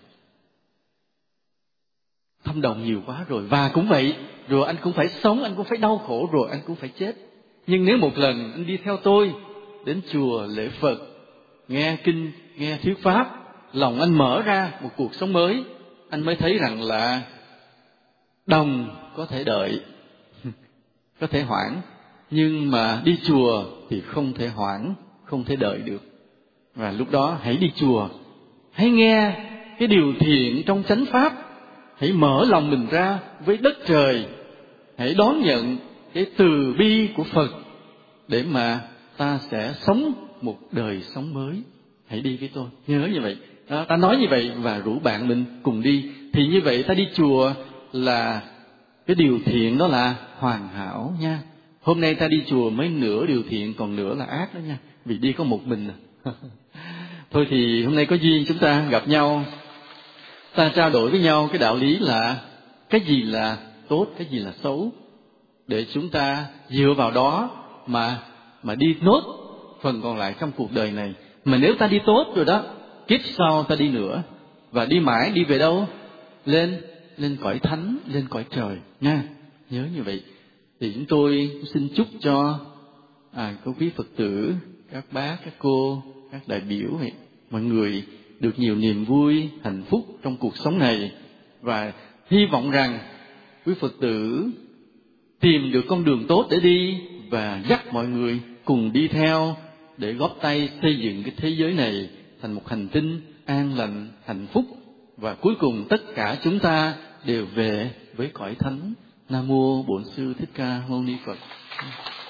Thăm đồng nhiều quá rồi, và cũng vậy, rồi anh cũng phải sống, anh cũng phải đau khổ, rồi anh cũng phải chết. Nhưng nếu một lần anh đi theo tôi đến chùa lễ Phật, nghe kinh, nghe thuyết pháp, lòng anh mở ra một cuộc sống mới, anh mới thấy rằng là đồng có thể đợi, có thể hoãn, nhưng mà đi chùa thì không thể hoãn, không thể đợi được. Và lúc đó hãy đi chùa, hãy nghe cái điều thiện trong chánh pháp, hãy mở lòng mình ra với đất trời, hãy đón nhận cái từ bi của Phật để mà ta sẽ sống một đời sống mới. Hãy đi với tôi, nhớ như vậy đó, ta nói như vậy và rủ bạn mình cùng đi. Thì như vậy ta đi chùa là cái điều thiện đó là hoàn hảo nha. Hôm nay ta đi chùa mới nửa điều thiện, còn nửa là ác đó nha, vì đi có một mình. Thôi thì hôm nay có duyên chúng ta gặp nhau, ta trao đổi với nhau cái đạo lý là cái gì là tốt, cái gì là xấu, để chúng ta dựa vào đó mà đi nốt phần còn lại trong cuộc đời này. Mà nếu ta đi tốt rồi đó, kiếp sau ta đi nữa, và đi mãi đi về đâu? Lên cõi thánh, lên cõi trời nha. Nhớ như vậy. Thì chúng tôi xin chúc cho các quý Phật tử, các bác, các cô, các đại biểu, mọi người được nhiều niềm vui, hạnh phúc trong cuộc sống này, và hy vọng rằng quý Phật tử tìm được con đường tốt để đi và dắt mọi người cùng đi theo để góp tay xây dựng cái thế giới này thành một hành tinh an lành, hạnh phúc, và cuối cùng tất cả chúng ta đều về với cõi thánh. Nam mô Bổn Sư Thích Ca Mâu Ni Phật.